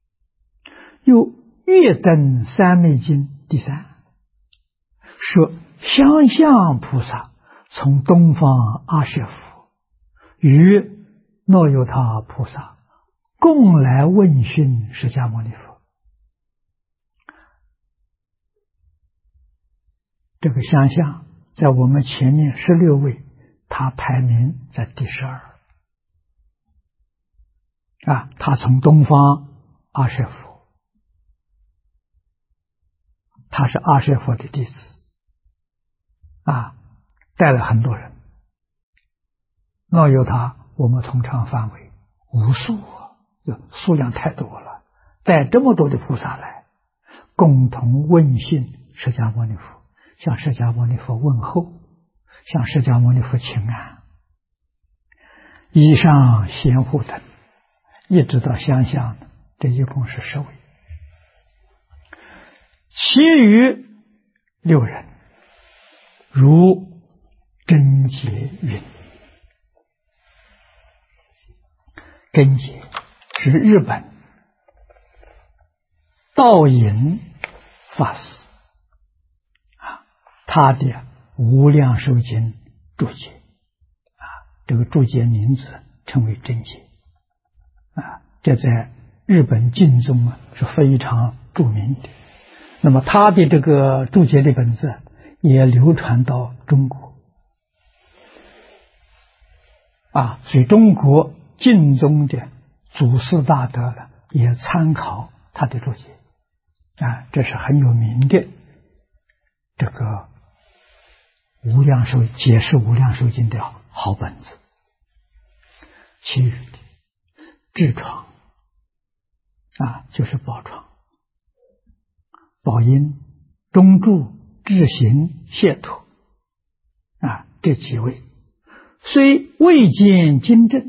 月灯三昧经第3说相向菩萨从东方阿舍府与诺尤他菩萨共来问讯释迦牟尼佛。这个相向在我们前面16位，他排名在第12他从东方阿舍府，他是阿舍佛的弟子带了很多人。诺尤他我们通常范围无数数量太多了，带这么多的菩萨来共同问讯释迦牟尼佛，向释迦牟尼佛问候，向释迦牟尼佛请安。以上贤护等一直到相向，这一共是10位，其余6人如贞节云。贞节是日本道隐法师他的《无量寿经》注解这个注解名字称为贞节这在日本经中是非常著名的。那么他的这个注解的本子也流传到中国所以中国经中的祖师大德呢也参考他的注解这是很有名的这个解释无量寿经的好本子。其余的智床就是宝床、宝音、中柱、智行、解脱这几位虽未见经证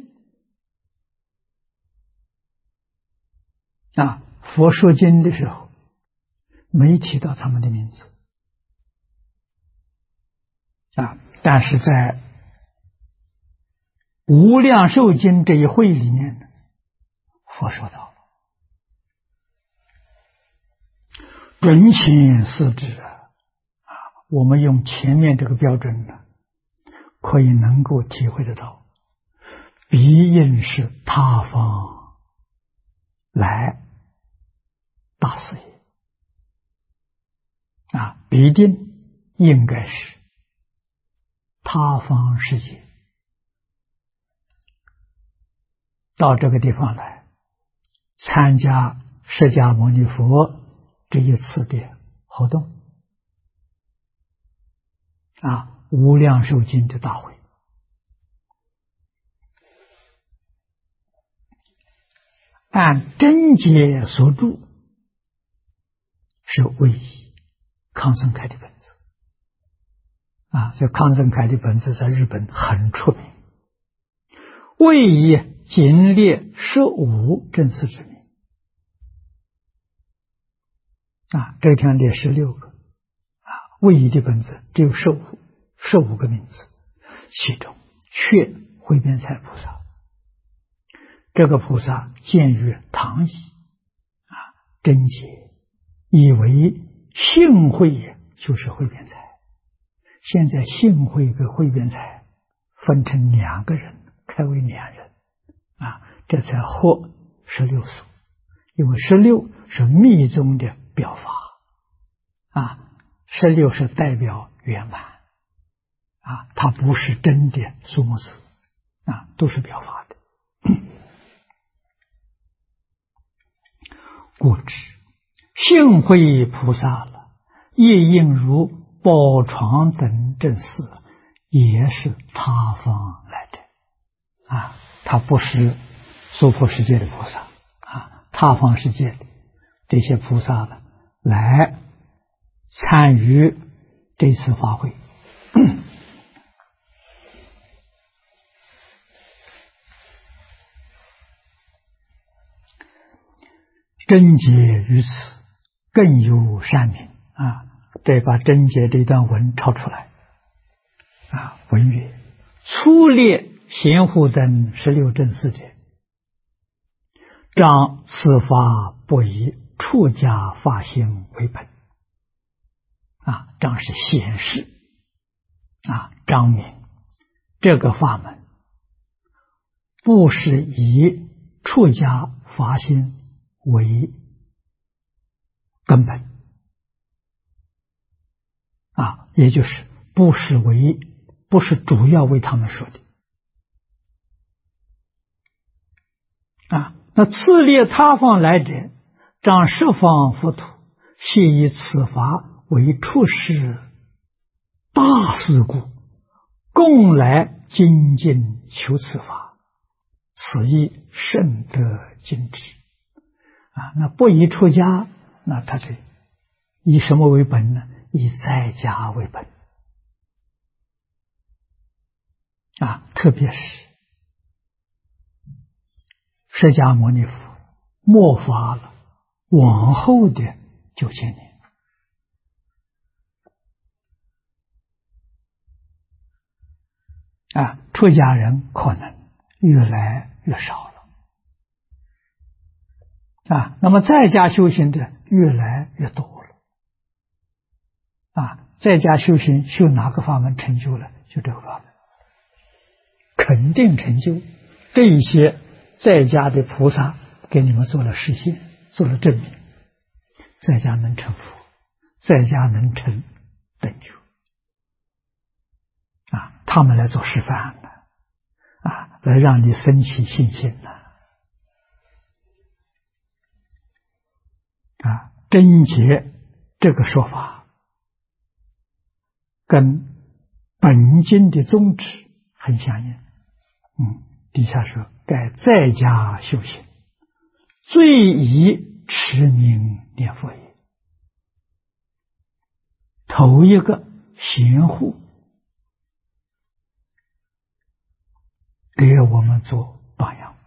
佛说经的时候没提到他们的名字但是在无量寿经这一会里面佛说到了准请四智我们用前面这个标准呢可以能够体会得到必应是他方来大事业必定应该是他方世界到这个地方来参加释迦牟尼佛这一次的活动无量寿经的大会。按真解所著是唯一康生开的本子这康生开的本子在日本很出名，唯一仅列15正式之名这个地方列16个唯一的本子只有15个名字，其中缺慧边财菩萨。这个菩萨见于唐乙贞节，以为性慧就是慧边财。现在性慧跟慧边财分成2个人，开为2人这才获16属。因为16是密宗的表法16是代表圆满它不是真的数目字都是表法的故知性慧菩萨了也应如宝床等正事也是他方来的他不是娑婆世界的菩萨他方世界的这些菩萨呢来参与这次法会贞节于此更有善名再把贞节这段文抄出来文曰：粗列贤护等16正事者，彰此法不以出家法性为本彰是显示彰明这个法门不是以出家法性为根本也就是不是主要为他们说的那次列他方来者，彰十方佛土，悉以此法为出世大事故，共来精进求此法，此亦甚得尽之那不以出家，那他就以什么为本呢？以在家为本特别是释迦牟尼佛末法了往后的9000年出家人可能越来越少了那么在家修行的越来越多了在家修行修哪个法门成就了？就这个法门，肯定成就。这一些在家的菩萨给你们做了实现，做了证明，在家能成佛，在家能成等觉他们来做示范的来让你升起信心的真结这个说法跟本经的宗旨很相应。底下说该在家修行，最宜持名念佛也。头一个贤护给我们做榜样，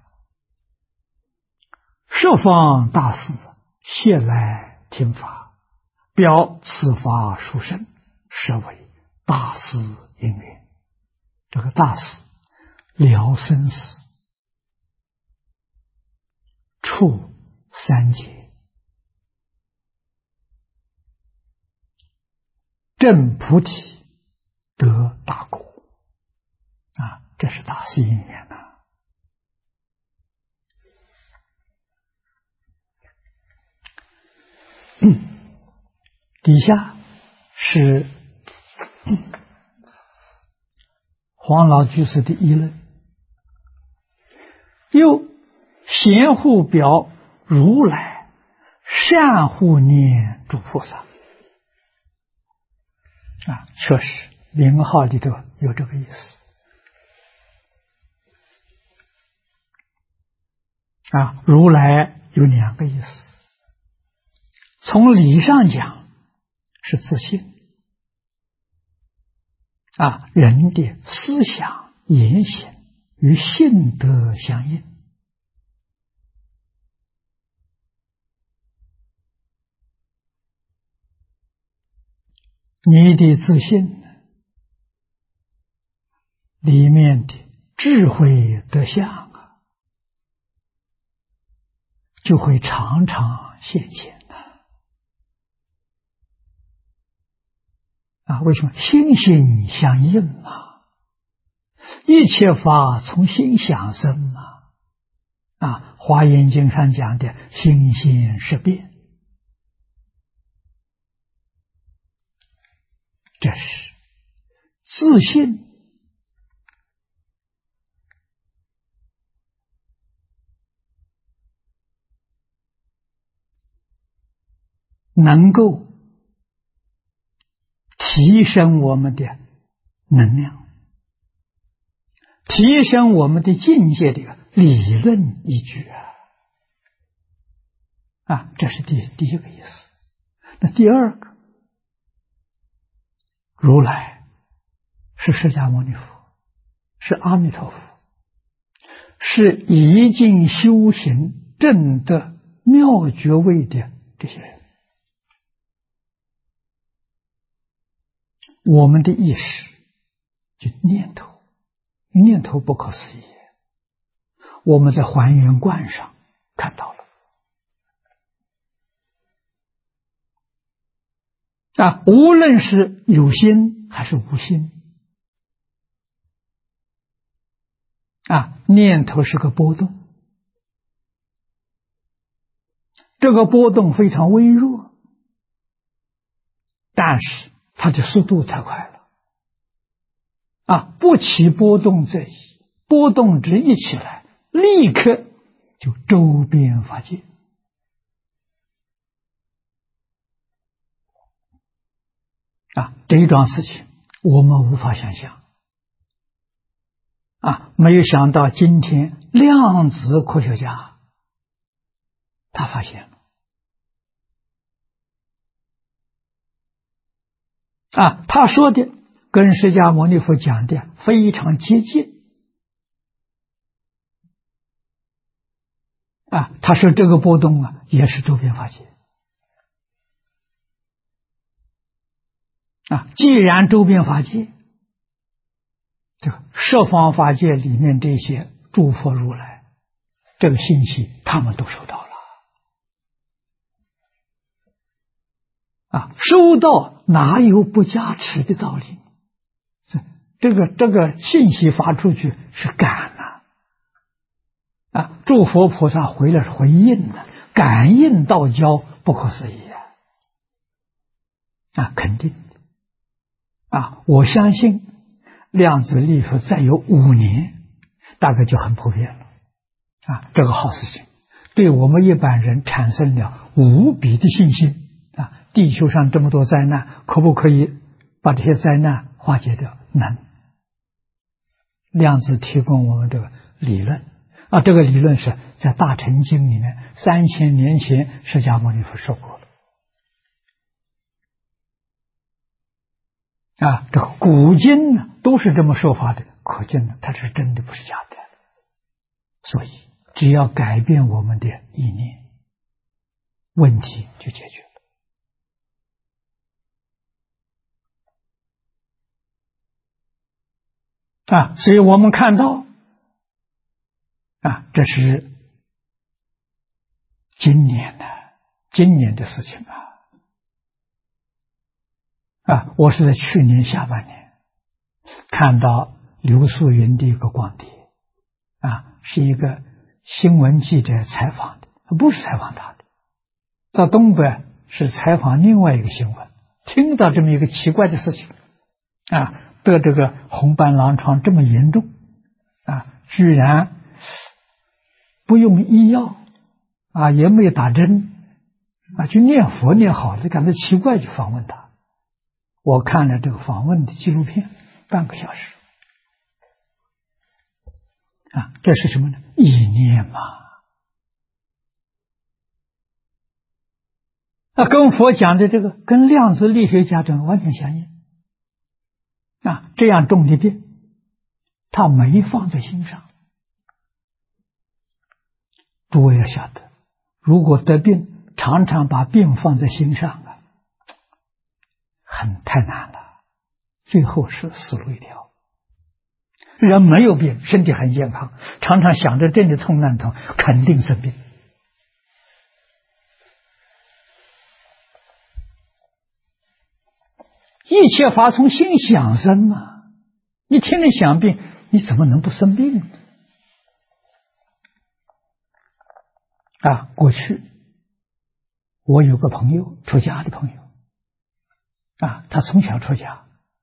十方大士谢来听法，表此法殊胜，实为大士因缘。这个大士了生死，处三界，证菩提，得大果这是大士因缘底下是黄老居士的议论，又贤护表如来善护念诸菩萨确实名号里头有这个意思如来有两个意思，从理上讲是自信人的思想言行与性德相应，你的自信里面的智慧德相就会常常现前为什么？心心相应一切法从心想生华严经上讲的心性识变，这是自信能够提升我们的能量，提升我们的境界的理论依据这是第一个意思。那第二个，如来是释迦牟尼佛，是阿弥陀佛，是已经修行证得妙觉位的这些人。我们的意识就念头，念头不可思议，我们在还原观上看到了无论是有心还是无心念头是个波动，这个波动非常微弱，但是它的速度太快了不起波动则已，波动值一起来，立刻就周边法界这一桩事情我们无法想象没有想到今天量子科学家他发现了他说的跟释迦牟尼佛讲的非常接近他说这个波动也是周边法界既然周边法界，这个十方法界里面这些诸佛如来，这个信息他们都收到了。收到哪有不加持的道理？这个信息发出去是感诸佛菩萨回来是回应的，感应道交，不可思议肯定我相信量子力学再有5年，大概就很普遍了这个好事情，对我们一般人产生了无比的信心地球上这么多灾难，可不可以把这些灾难化解掉？能。量子提供我们这个理论这个理论是在大乘经里面3000年前释迦牟尼佛说过的这个古今呢都是这么说法的，可见呢它是真的，不是假的。所以只要改变我们的意念，问题就解决了所以我们看到这是今年的事情我是在去年下半年看到刘素云的一个光碟是一个新闻记者采访的，不是采访他的，到东北是采访另外一个新闻，听到这么一个奇怪的事情得这个红斑狼疮这么严重居然不用医药也没有打针就念佛念好了，感到奇怪，就访问他。我看了这个访问的纪录片半个小时这是什么呢？意念嘛跟佛讲的这个，跟量子力学家讲完全相应这样重的病他没放在心上。诸位要晓得，如果得病常常把病放在心上太难了，最后是死路一条。人没有病，身体很健康，常常想着这里痛那里痛，肯定生病。一切法从心想生嘛，你天天想病，你怎么能不生病呢？过去我有个朋友，出家的朋友他从小出家，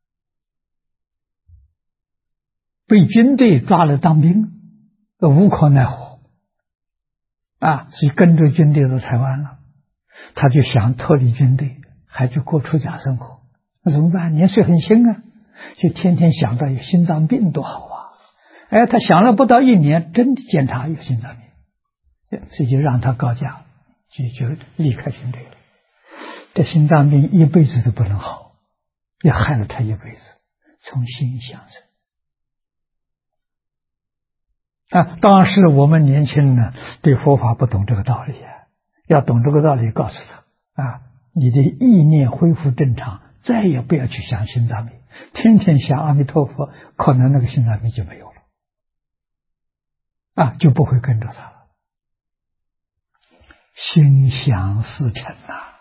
被军队抓了当兵，无可奈何所以跟着军队到台湾了。他就想脱离军队，还去过出家生活，那怎么办？年岁很轻就天天想到有心脏病多好他想了不到1年，真的检查有心脏病，所以就让他告假，就离开军队了。这心脏病一辈子都不能好，也害了他一辈子。从心想生当时我们年轻人对佛法不懂这个道理要懂这个道理，告诉他你的意念恢复正常，再也不要去想心脏病，天天想阿弥陀佛，可能那个心脏病就没有了就不会跟着他了。心想事成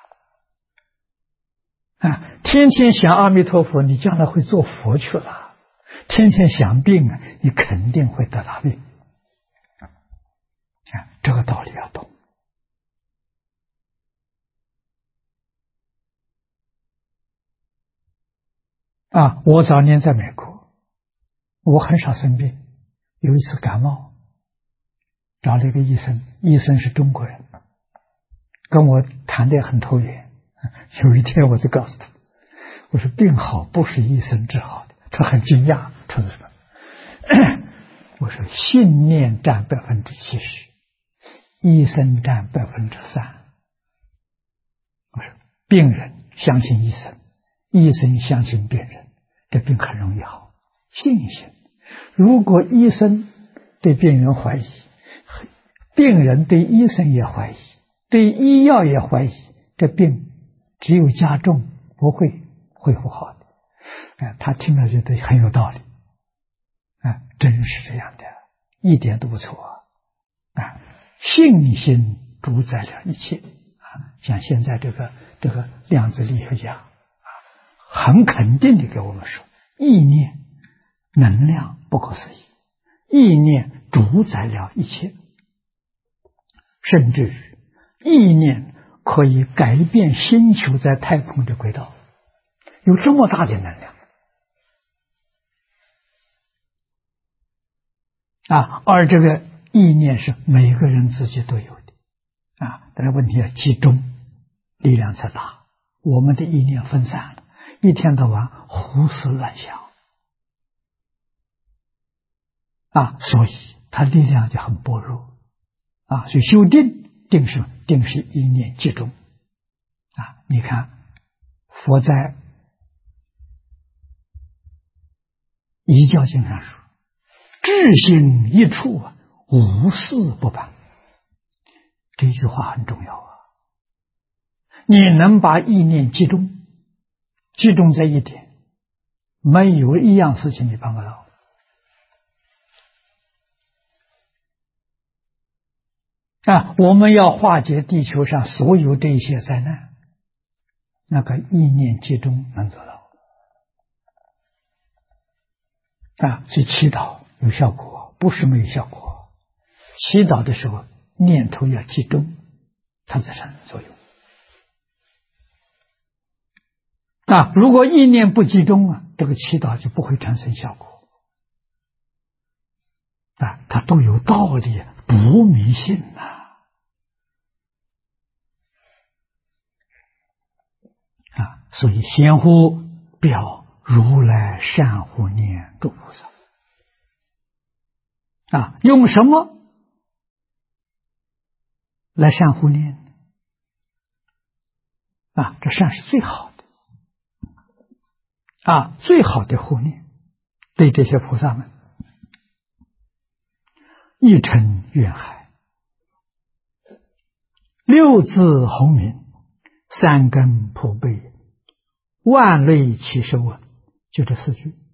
天天想阿弥陀佛，你将来会做佛去了。天天想病你肯定会得大病这个道理要懂我早年在美国，我很少生病，有一次感冒，找了一个医生，医生是中国人，跟我谈得很投缘。有一天我就告诉他，我说病好不是医生治好的。他很惊讶，他说什么？我说信念占70%，医生占3%。我说病人相信医生，医生相信病人，这病很容易好。信心，如果医生对病人怀疑，病人对医生也怀疑，对医药也怀疑，这病只有加重，不会恢复好的。他听了觉得很有道理真是这样的，一点都不错啊！信心主宰了一切啊！像现在这个量子力学家很肯定的给我们说，意念能量不可思议，意念主宰了一切，甚至于意念可以改变星球在太空的轨道，有这么大的能量啊！而这个意念是每个人自己都有的啊，但是问题要集中，力量才大。我们的意念分散了，一天到晚胡思乱想啊，所以它力量就很薄弱啊。所以修定，定是意念集中啊。你看佛在遗教经上说，至心一处啊，无事不办。这句话很重要啊！你能把意念集中在一点，没有一样事情你办不到啊！我们要化解地球上所有这些灾难，那个意念集中能做到啊！所以祈祷有效果，不是没有效果。祈祷的时候，念头要集中，它才产生作用啊！如果意念不集中啊，这个祈祷就不会产生效果啊！它都有道理，不迷信呐啊！所以先乎表如来善护念诸菩萨啊，用什么来善护念啊？这善是最好的啊，最好的护念，对这些菩萨们，一尘愿海，六字洪名，三根普被，万类齐收啊！就这四句。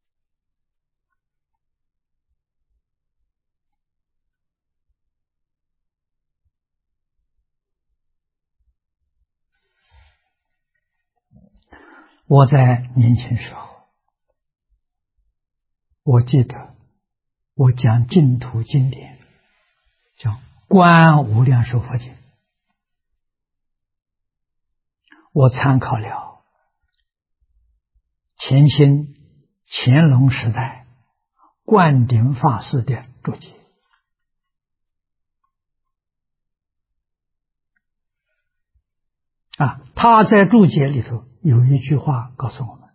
我在年轻时候，我记得我讲净土经典，叫《观无量寿佛经》，我参考了乾清乾隆时代灌顶法师的注解啊，他在注解里头有一句话告诉我们，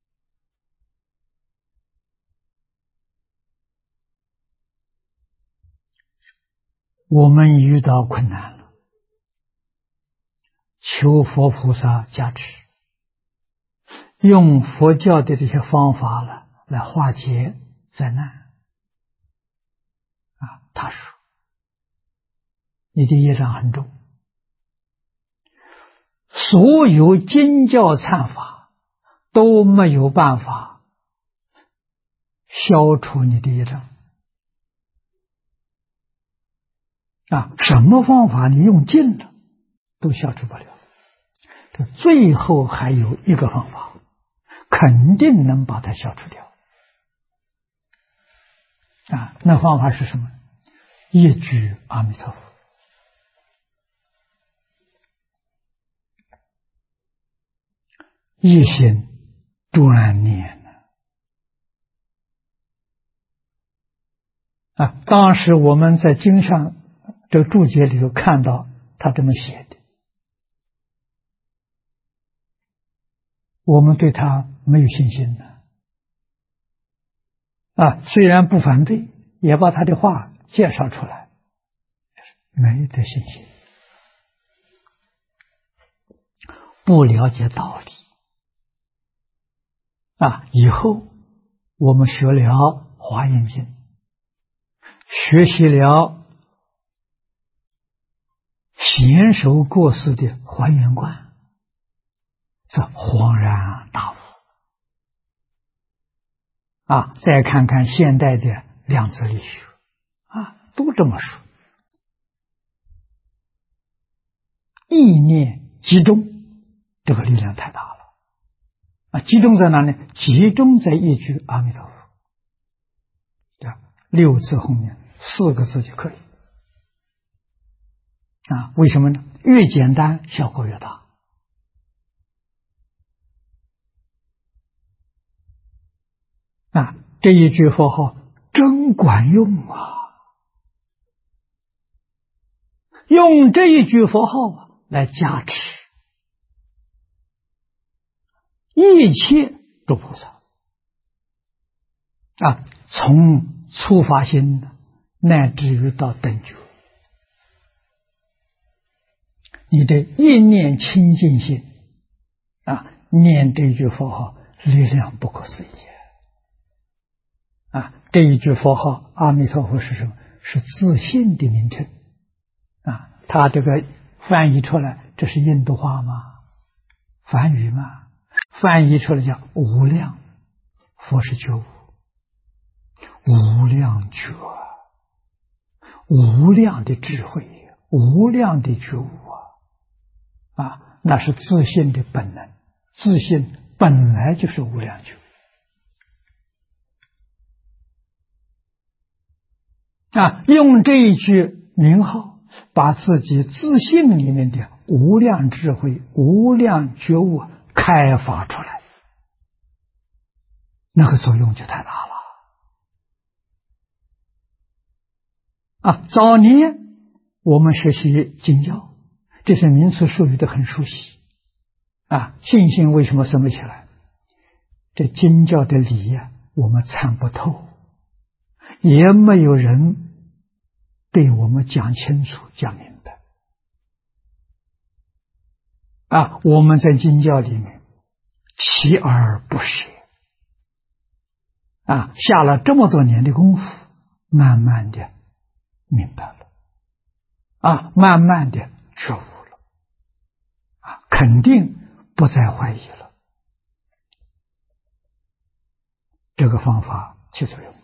我们遇到困难了，求佛菩萨加持，用佛教的这些方法了来化解灾难啊。他说你的业障很重，所有经教忏法都没有办法消除你的业障啊！什么方法你用尽了都消除不了，最后还有一个方法肯定能把它消除掉啊！那方法是什么？一句阿弥陀佛，一心专念啊！当时我们在经上这个注解里头看到他这么写的，我们对他没有信心的啊！虽然不反对，也把他的话介绍出来，没得信心，不了解道理啊！以后我们学了《华严经》，学习了贤首过世的还原观，这恍然大悟再看看现代的量子力学都这么说。意念集中，这个力量太大了集中在哪里？集中在一句阿弥陀佛6字后面4个字就可以为什么呢？越简单效果越大这一句佛号真管用用这一句佛号来加持一切诸菩萨从初发心乃至于到等觉，你的一念清净心念这一句佛号，力量不可思议这一句佛号阿弥陀佛是什么？是自信的名称他这个翻译出来，这是印度话吗？梵语吗？翻译出来叫无量，佛是觉悟，无量觉，无量的智慧，无量的觉悟那是自信的本能，自信本来就是无量觉用这一句名号把自己自信里面的无量智慧、无量觉悟开发出来，那个作用就太大了早年我们学习经教，这些名词术语都很熟悉信心为什么生不起来？这经教的理我们参不透，也没有人对我们讲清楚讲明白我们在经教里面锲而不舍下了这么多年的功夫，慢慢的明白了慢慢的觉悟了肯定不再怀疑了，这个方法起作用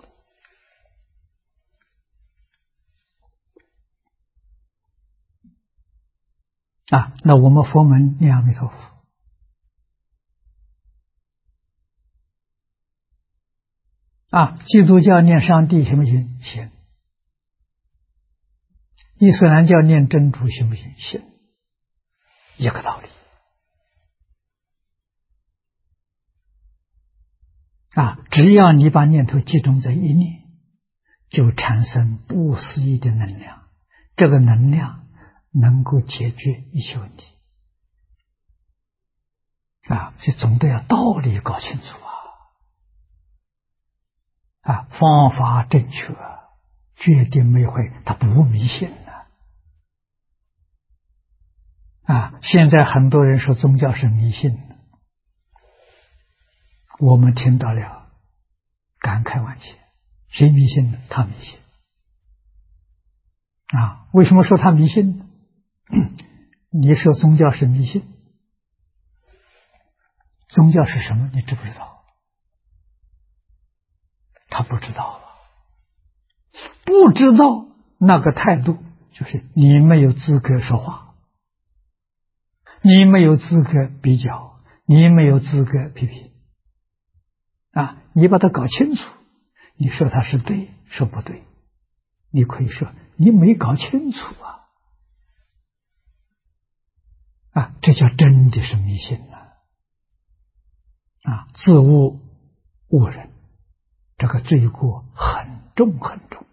那我们佛门念阿弥陀佛基督教念上帝行不行？行。伊斯兰教念真主行不行？行。一个道理只要你把念头集中在一念，就产生不思议的能量，这个能量能够解决一切问题所以总得要道理搞清楚方法正确决定没会，他不迷信现在很多人说宗教是迷信，我们听到了感慨万千。谁迷信呢？他迷信为什么说他迷信呢？你说宗教是迷信，宗教是什么？你知不知道？他不知道不知道那个态度就是你没有资格说话，你没有资格比较，你没有资格批评你把它搞清楚，你说它是对说不对，你可以说你没搞清楚这叫真的是迷信自误误人，这个罪过很重很重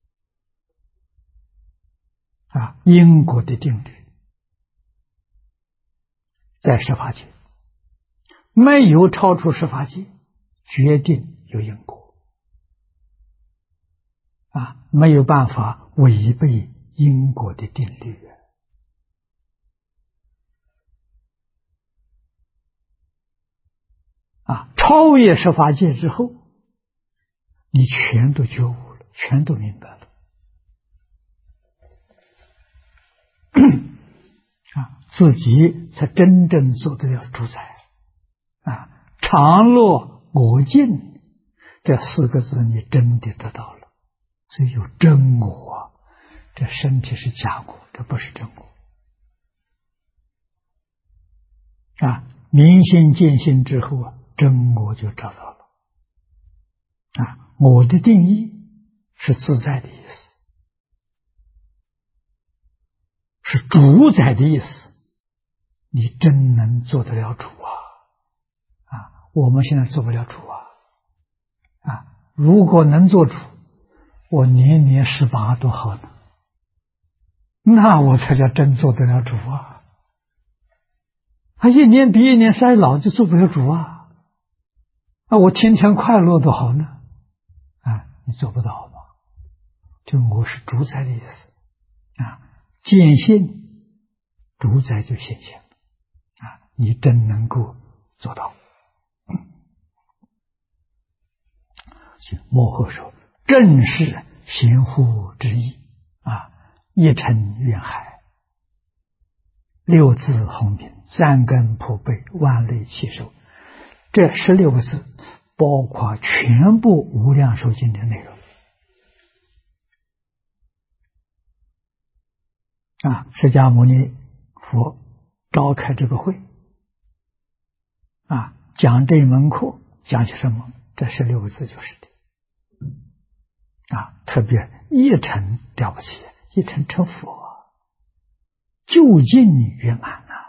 因果的定律在十法界，没有超出十法界，决定有因果没有办法违背因果的定律超越十法界之后，你全都觉悟了，全都明白了自己才真正做得了主宰常乐我净， 这4个字你真的得到了。所以有真我啊，这身体是假我，这不是真我啊。明心见性之后啊，真我就找到了啊。我的定义是自在的意思，是主宰的意思。你真能做得了主啊！我们现在做不了主啊！如果能做主，我年年18多好呢，那我才叫真做得了主啊！一年比一年衰老，就做不了主啊！我天天快乐多好呢！你做不到吗？这我是主宰的意思啊！见性主宰就现象啊！你真能够做到。幕后说正是贤护之意啊！一尘远海，6字洪名，3根普被，万类齐收。这16个字包括全部无量寿经的内容啊！释迦牟尼佛召开这个会啊，讲这门课，讲些什么？这16个字就是的啊！特别一尘了不起，一尘成佛，究竟圆满啊！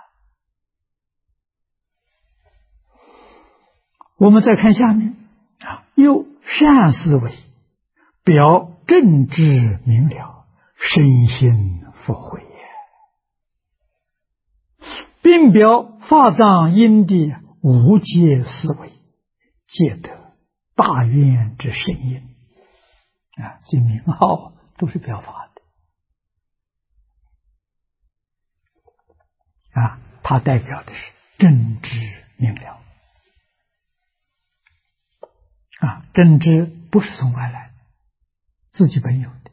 我们再看下面啊，又善思维，表正知明了，身心复慧也，并表法藏因地无界思维，皆得大愿之深因啊！这名号都是表法的啊，它代表的是正知明了啊，正知不是从外来的，自己本有的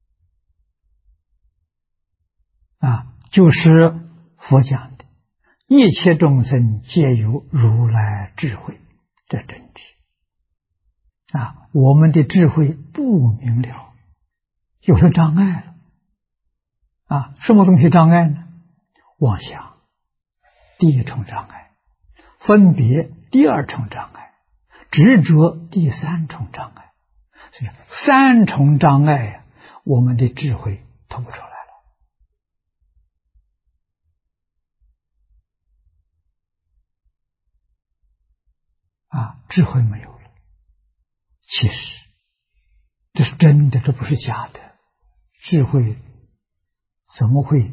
啊，就是佛讲的一切众生皆有如来智慧，这正知啊。我们的智慧不明了，有了障碍了啊。什么东西障碍呢？妄想第一重障碍，分别第2重障碍，执着第3重障碍。所以3重障碍我们的智慧透不出来了啊，智慧没有了。其实这是真的，这不是假的。智慧怎么会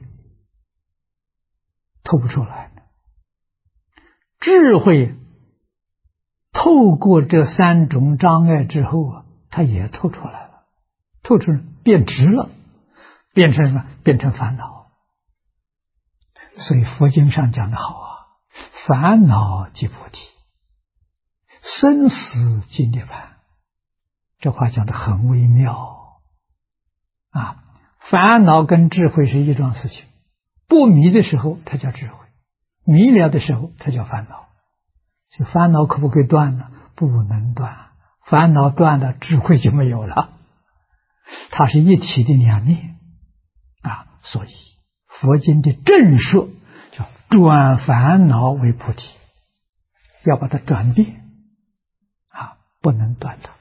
透不出来呢？智慧透过这3种障碍之后啊，它也透出来了，透出变直了，变成什么？变成烦恼。所以佛经上讲的好啊，烦恼即菩提，生死即涅槃。这话讲的很微妙啊！烦恼跟智慧是一桩事情，不迷的时候它叫智慧，迷了的时候它叫烦恼。就烦恼可不可以断呢？不能断，烦恼断了，智慧就没有了。它是一体的2面啊！所以佛经的正说叫转烦恼为菩提，要把它转变啊，不能断它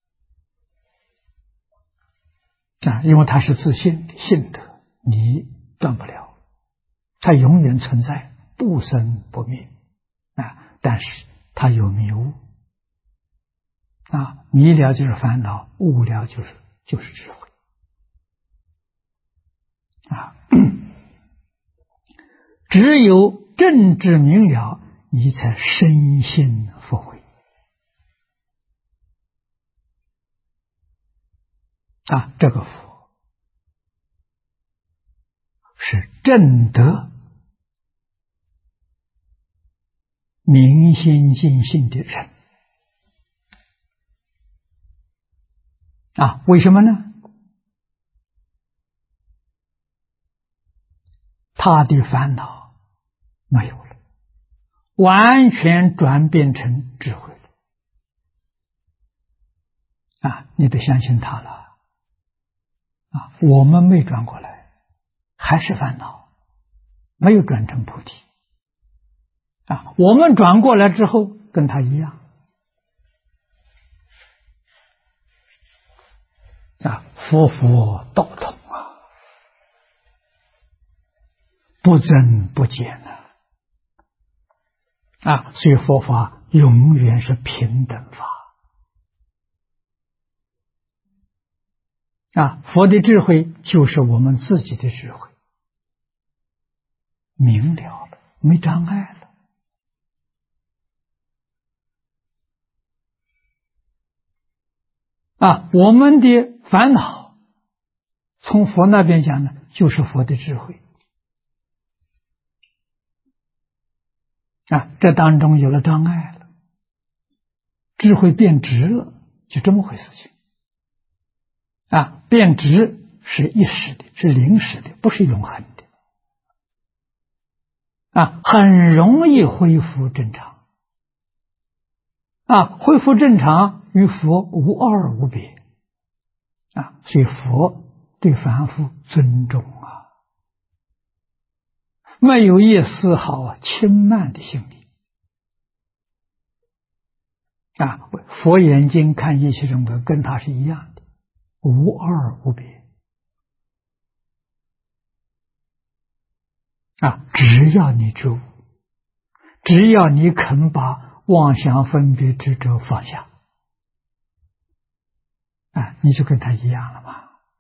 啊，因为它是自性的性德，你断不了，它永远存在，不生不灭啊。但是它有迷悟啊，迷了就是烦恼，悟了就是智慧啊。只有正知明了，你才身心复慧啊。这个佛是正德明心见性的人啊。为什么呢？他的烦恼没有了，完全转变成智慧了你得相信他了。我们没转过来，还是烦恼，没有转成菩提。我们转过来之后，跟他一样。佛佛道统不增不减所以佛法永远是平等法。佛的智慧就是我们自己的智慧，明了了，没障碍了。我们的烦恼，从佛那边讲呢，就是佛的智慧。这当中有了障碍了，智慧变直了，就这么回事情。变直是一时的，是临时的，不是永恒的。很容易恢复正常。恢复正常与佛无二无别。所以佛对凡夫尊重没有一丝毫轻慢的心理。佛眼睛看一切众生跟他是一样的，无二无别。只要你住，只要你肯把妄想分别执着放下，你就跟他一样了嘛。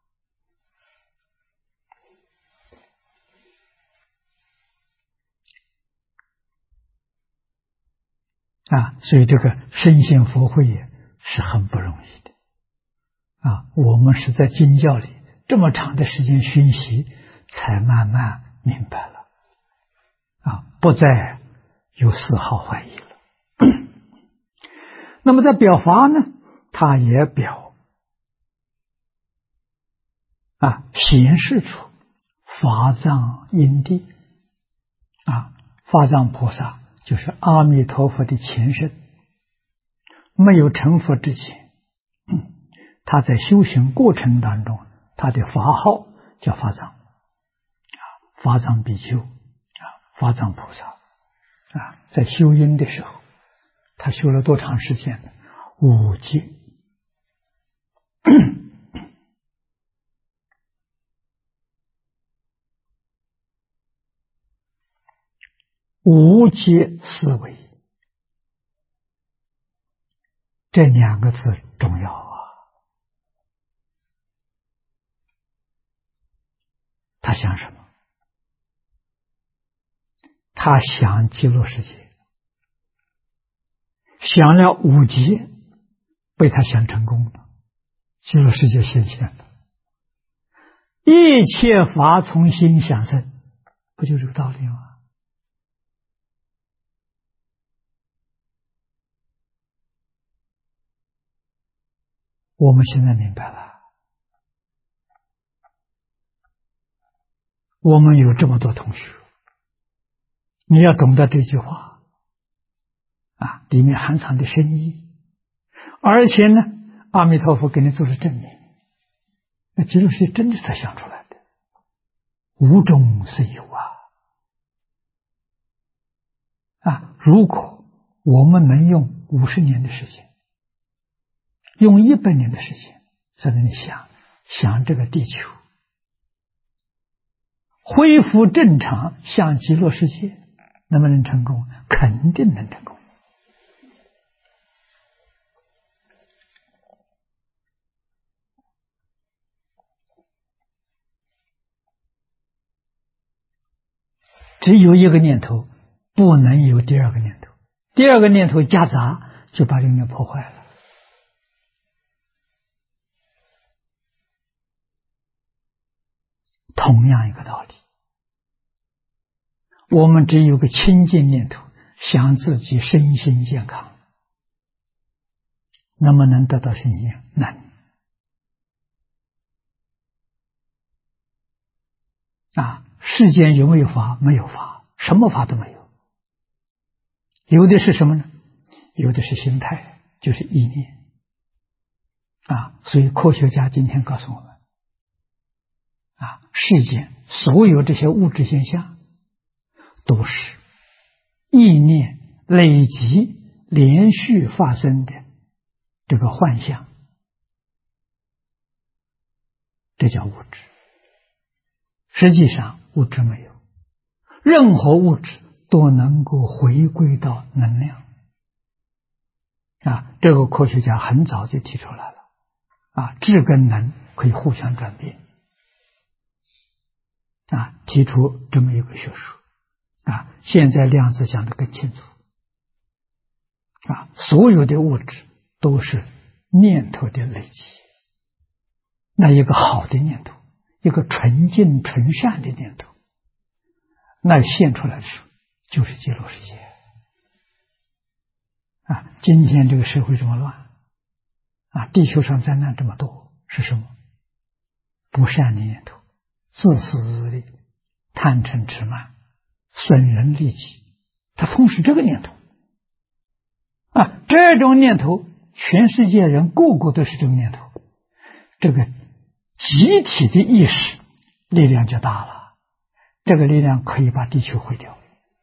所以这个深信佛慧也是很不容易的。我们是在经教里这么长的时间熏习，才慢慢明白了。不再有丝毫怀疑了。那么在表法呢，他也表显示出法藏因地。法藏菩萨就是阿弥陀佛的前身，没有成佛之前，他在修行过程当中，他的法号叫法藏。法藏比丘，法藏菩萨在修因的时候，他修了多长时间呢？5劫。5劫思维，这2个字重要他想什么？他想极乐世界，想了5劫，被他想成功了，极乐世界显现了。一切法从心想生，不就这个道理吗？我们现在明白了，我们有这么多同学，你要懂得这句话里面含藏的深意，而且呢，阿弥陀佛给你做了证明，那极乐世界真的是他想出来的，无中生有如果我们能用50年的时间，用100年的时间，在那里想这个地球恢复正常，向极乐世界，能不能成功？肯定能成功。只有一个念头，不能有第2个念头，第2个念头夹杂，就把这个念破坏了。同样一个道理，我们只有个清净念头，想自己身心健康，能不能得到身心？能。世间有没有法？没有法，什么法都没有。有的是什么呢？有的是心态，就是意念。 所以科学家今天告诉我们，世间所有这些物质现象，都是意念累积连续发生的这个幻象，这叫物质。实际上物质没有，任何物质都能够回归到能量。这个科学家很早就提出来了，质跟能可以互相转变，提出这么一个学说。现在量子讲得更清楚，所有的物质都是念头的累积。那一个好的念头，一个纯净纯善的念头，那现出来的时候就是极乐世界。今天这个社会这么乱，地球上灾难这么多，是什么？不善的念头，自私自利，贪嗔痴慢，损人利己，他同时这个念头。这种念头，全世界人个个都是这个念头，这个集体的意识力量就大了，这个力量可以把地球毁掉。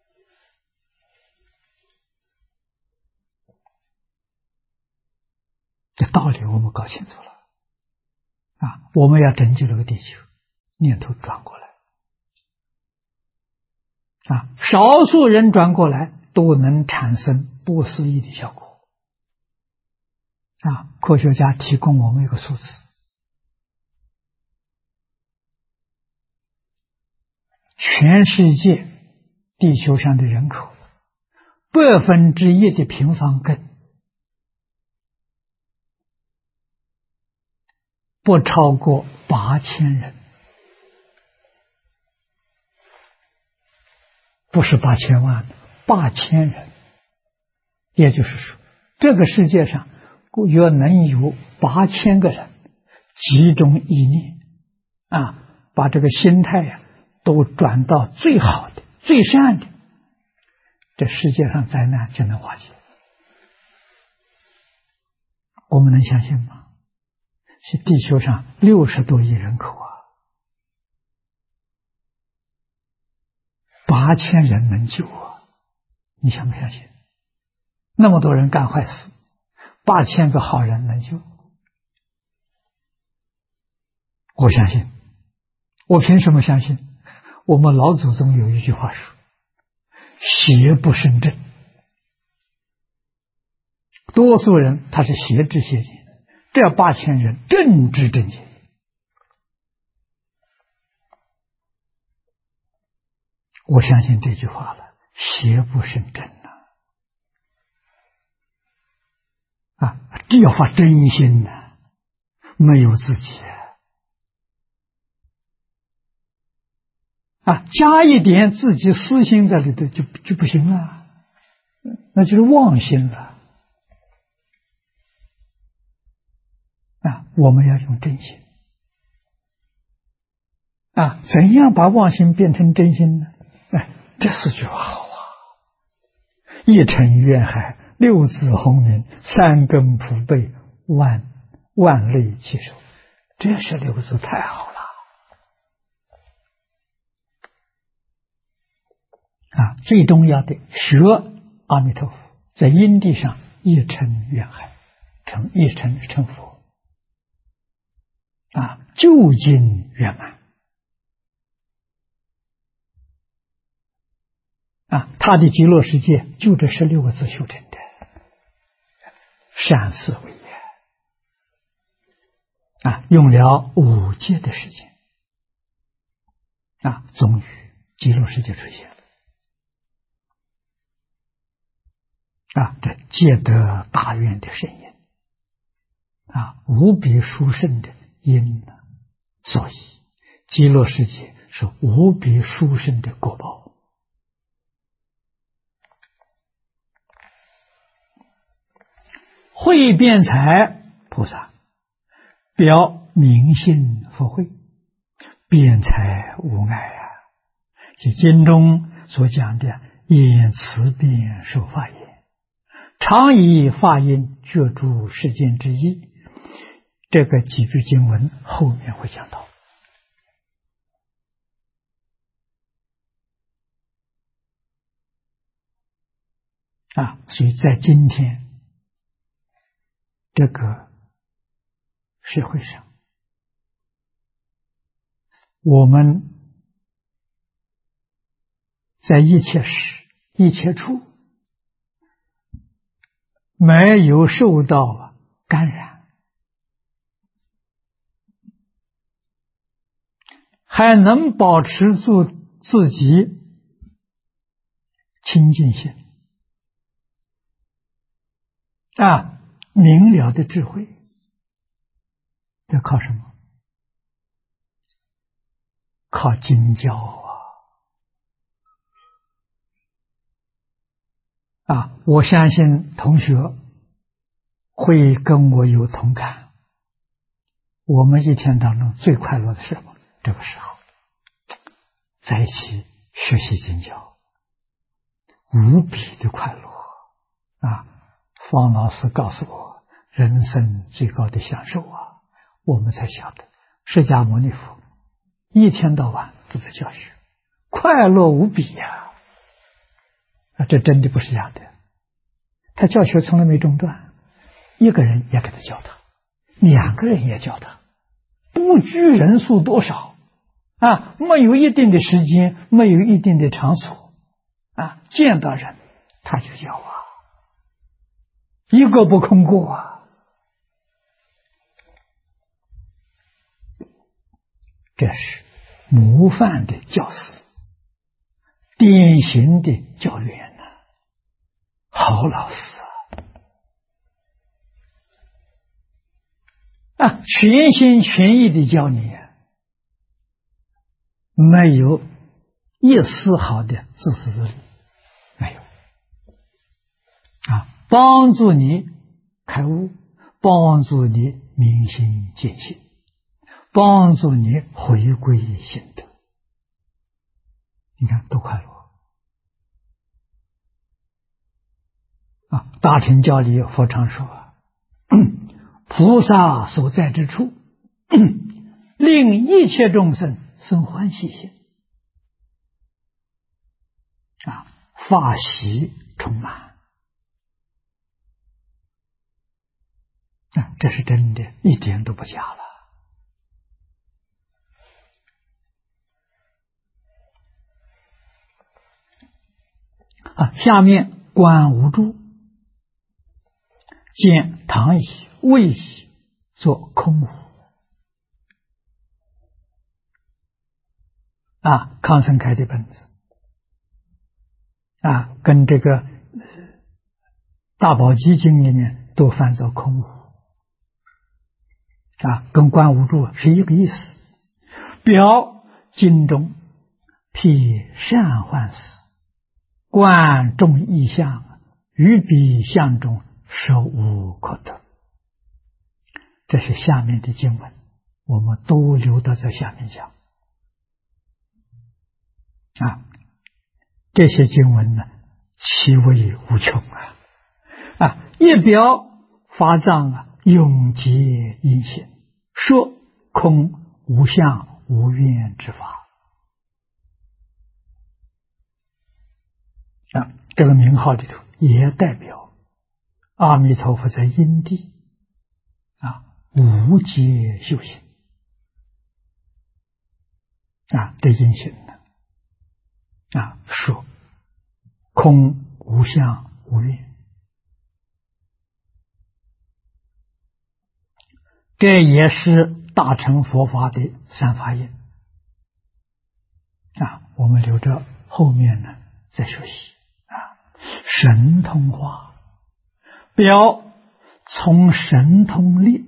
这道理我们搞清楚了，我们要拯救这个地球，念头转过来，少数人转过来都能产生不思议的效果。科学家提供我们一个数字，全世界地球上的人口1%的平方根不超过8000人，不是8000万，8000人。也就是说，这个世界上约能有8000个人集中意念，把这个心态都转到最好的、最善的，这世界上灾难就能化解。我们能相信吗？是地球上60多亿人口，8000人能救你相不相信？那么多人干坏事，8000个好人能救？我相信。我凭什么相信？我们老祖宗有一句话说：邪不胜正。多数人他是邪知邪见，这8000人正知正见。我相信这句话了，邪不胜正这要发真心没有自己加一点自己私心在里头就不行了，那就是妄心了。我们要用真心怎样把妄心变成真心呢？这4句话好一尘渊海，六字洪名，三根普被，万类齐手。这6个字太好了最重要的学阿弥陀佛，在因地上一尘渊海，一尘成佛究竟圆满他的极乐世界就这16个字修成的，善思为业用了5劫的时间终于极乐世界出现了这皆得大愿的圣因无比殊胜的因所以极乐世界是无比殊胜的果报。慧辩才菩萨表明信佛慧，辩才无碍即经中所讲的言辞辩受法言，常以法音觉诸世间之意， 这个几句经文后面会讲到。所以在今天这个社会上，我们在一切时、一切处没有受到感染，还能保持住自己清净心明了的智慧，这靠什么？靠经教我相信同学会跟我有同感。我们一天当中最快乐的是什么？这个时候在一起学习经教，无比的快乐方老师告诉我，人生最高的享受我们才晓得，释迦牟尼佛一天到晚都在教学，快乐无比这真的不是假的。他教学从来没中断，一个人也给他教他，两个人也教他，不拘人数多少没有一定的时间，没有一定的场所见到人他就教一个不空过这是模范的教师，典型的教员好老师全心全意的教你没有一丝毫的自私自利，没有帮助你开悟，帮助你明心见性，帮助你回归心得，你看多快乐大乘教里佛常说菩萨所在之处令一切众生生欢喜心法喜充满这是真的，一点都不假了下面观无住，见唐乙、魏乙作空无康生开的本子跟这个大宝积经里面都翻作空无跟观无住是一个意思。表经中辟善幻思，观众意象，于彼相中实无可得。这是下面的经文，我们都留到这下面讲这些经文呢，其味无穷一表法藏永结因性，说空无相无愿之法这个名号里头也代表阿弥陀佛在因地无界修行的因行说空无相无愿，这也是大乘佛法的三法印我们留着后面呢再学习神通化，表从神通力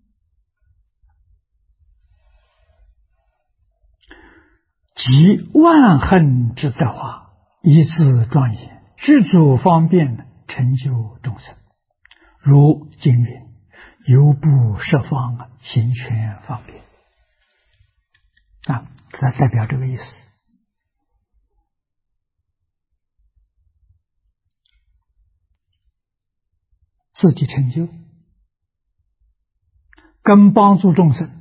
及万恨之德化，一字庄严，具足方便，成就众生。如经云：犹不设方，行权方便它代表这个意思。自己成就， 跟帮助众生，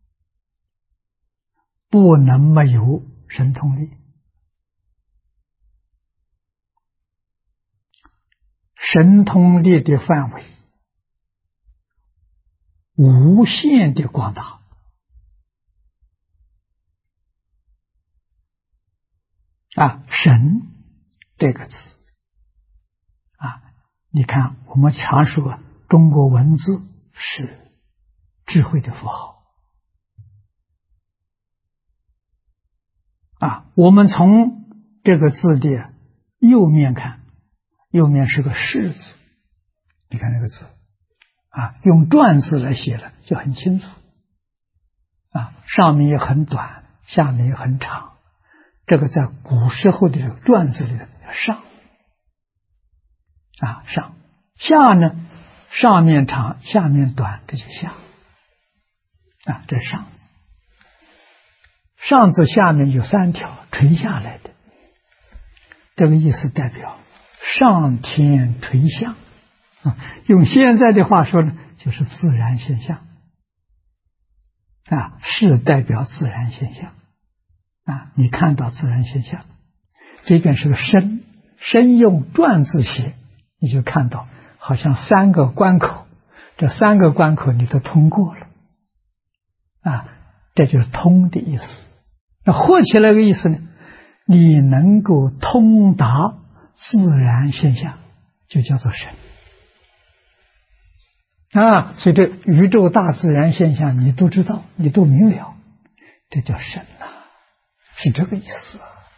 不能没有神通力。神通力的范围无限的广大。神这个字你看我们常说中国文字是智慧的符号我们从这个字的右面看，右面是个士字，你看这个字用篆字来写了就很清楚上面也很短，下面也很长，这个在古时候的篆字里叫上上，下呢上面长下面短，这就下这是上字。上字下面有3条垂下来的，这个意思代表上天垂象用现在的话说呢，就是自然现象是代表自然现象你看到自然现象，这边是个身，身用篆字写，你就看到好像3个关口，这3个关口你都通过了这就是通的意思。那合起来的意思呢，你能够通达自然现象，就叫做神所以这宇宙大自然现象你都知道，你都明了，这叫神是这个意思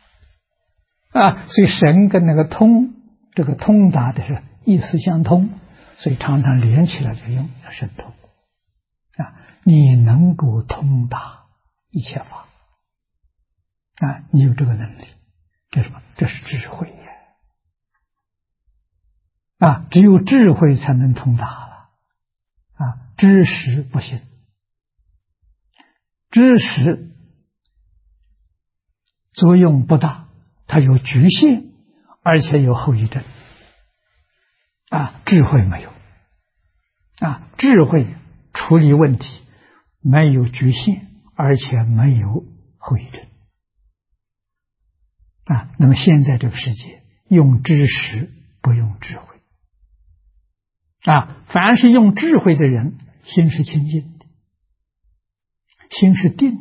所以神跟那个通，这个通达的是意思相通，所以常常连起来就用神通你能够通达一切法你有这个能力，这是什么？这是智慧只有智慧才能通达了知识不行，知识作用不大，它有局限，而且有后遗症智慧没有智慧处理问题没有局限，而且没有后遗症那么现在这个世界用知识不用智慧凡是用智慧的人，心是清净的，心是定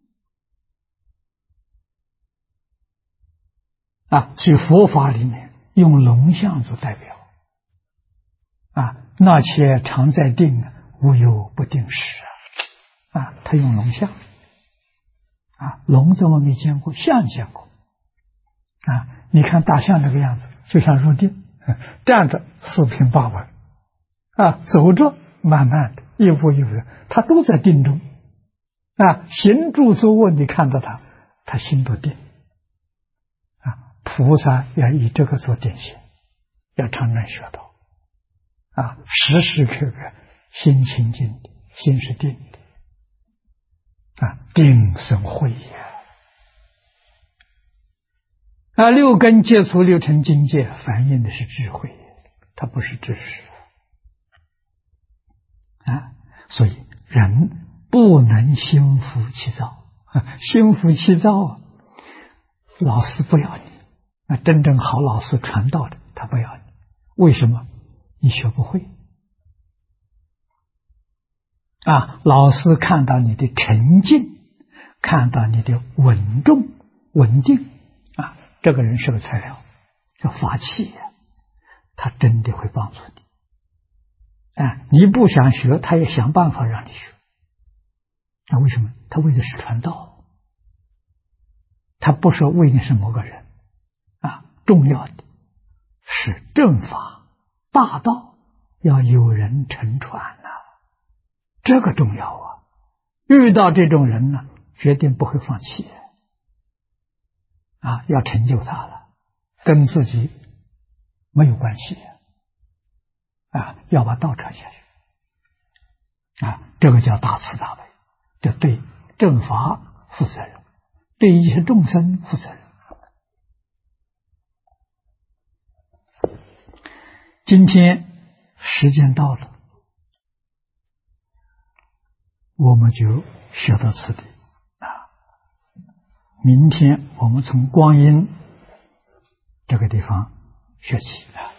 的所以佛法里面用龙象做代表那且常在定，无有不定时他用龙象龙怎么没见过？象见过你看大象这个样子，就像入定，站着四平八稳走着慢慢的，一步一步的，他都在定中行住坐卧，你看到他心都定菩萨要以这个做典型，要常常学到时时刻刻心清净的，心是定的定生慧6根接触6尘境界，反映的是智慧，它不是知识所以人不能心浮气躁心浮气躁老师不要你真正好老师传道的他不要你，为什么？你学不会老师看到你的沉静，看到你的稳重稳定这个人是个材料，叫法器他真的会帮助你你不想学，他也想办法让你学为什么？他为的是传道，他不是为的是某个人重要的是正法大道，要有人承传这个重要遇到这种人呢，决定不会放弃要成就他了，跟自己没有关系要把道传下去这个叫大慈大悲，这对正法负责任，对一切众生负责任。今天时间到了， 我们就学到此地啊。明天我们从光阴这个地方学起啊。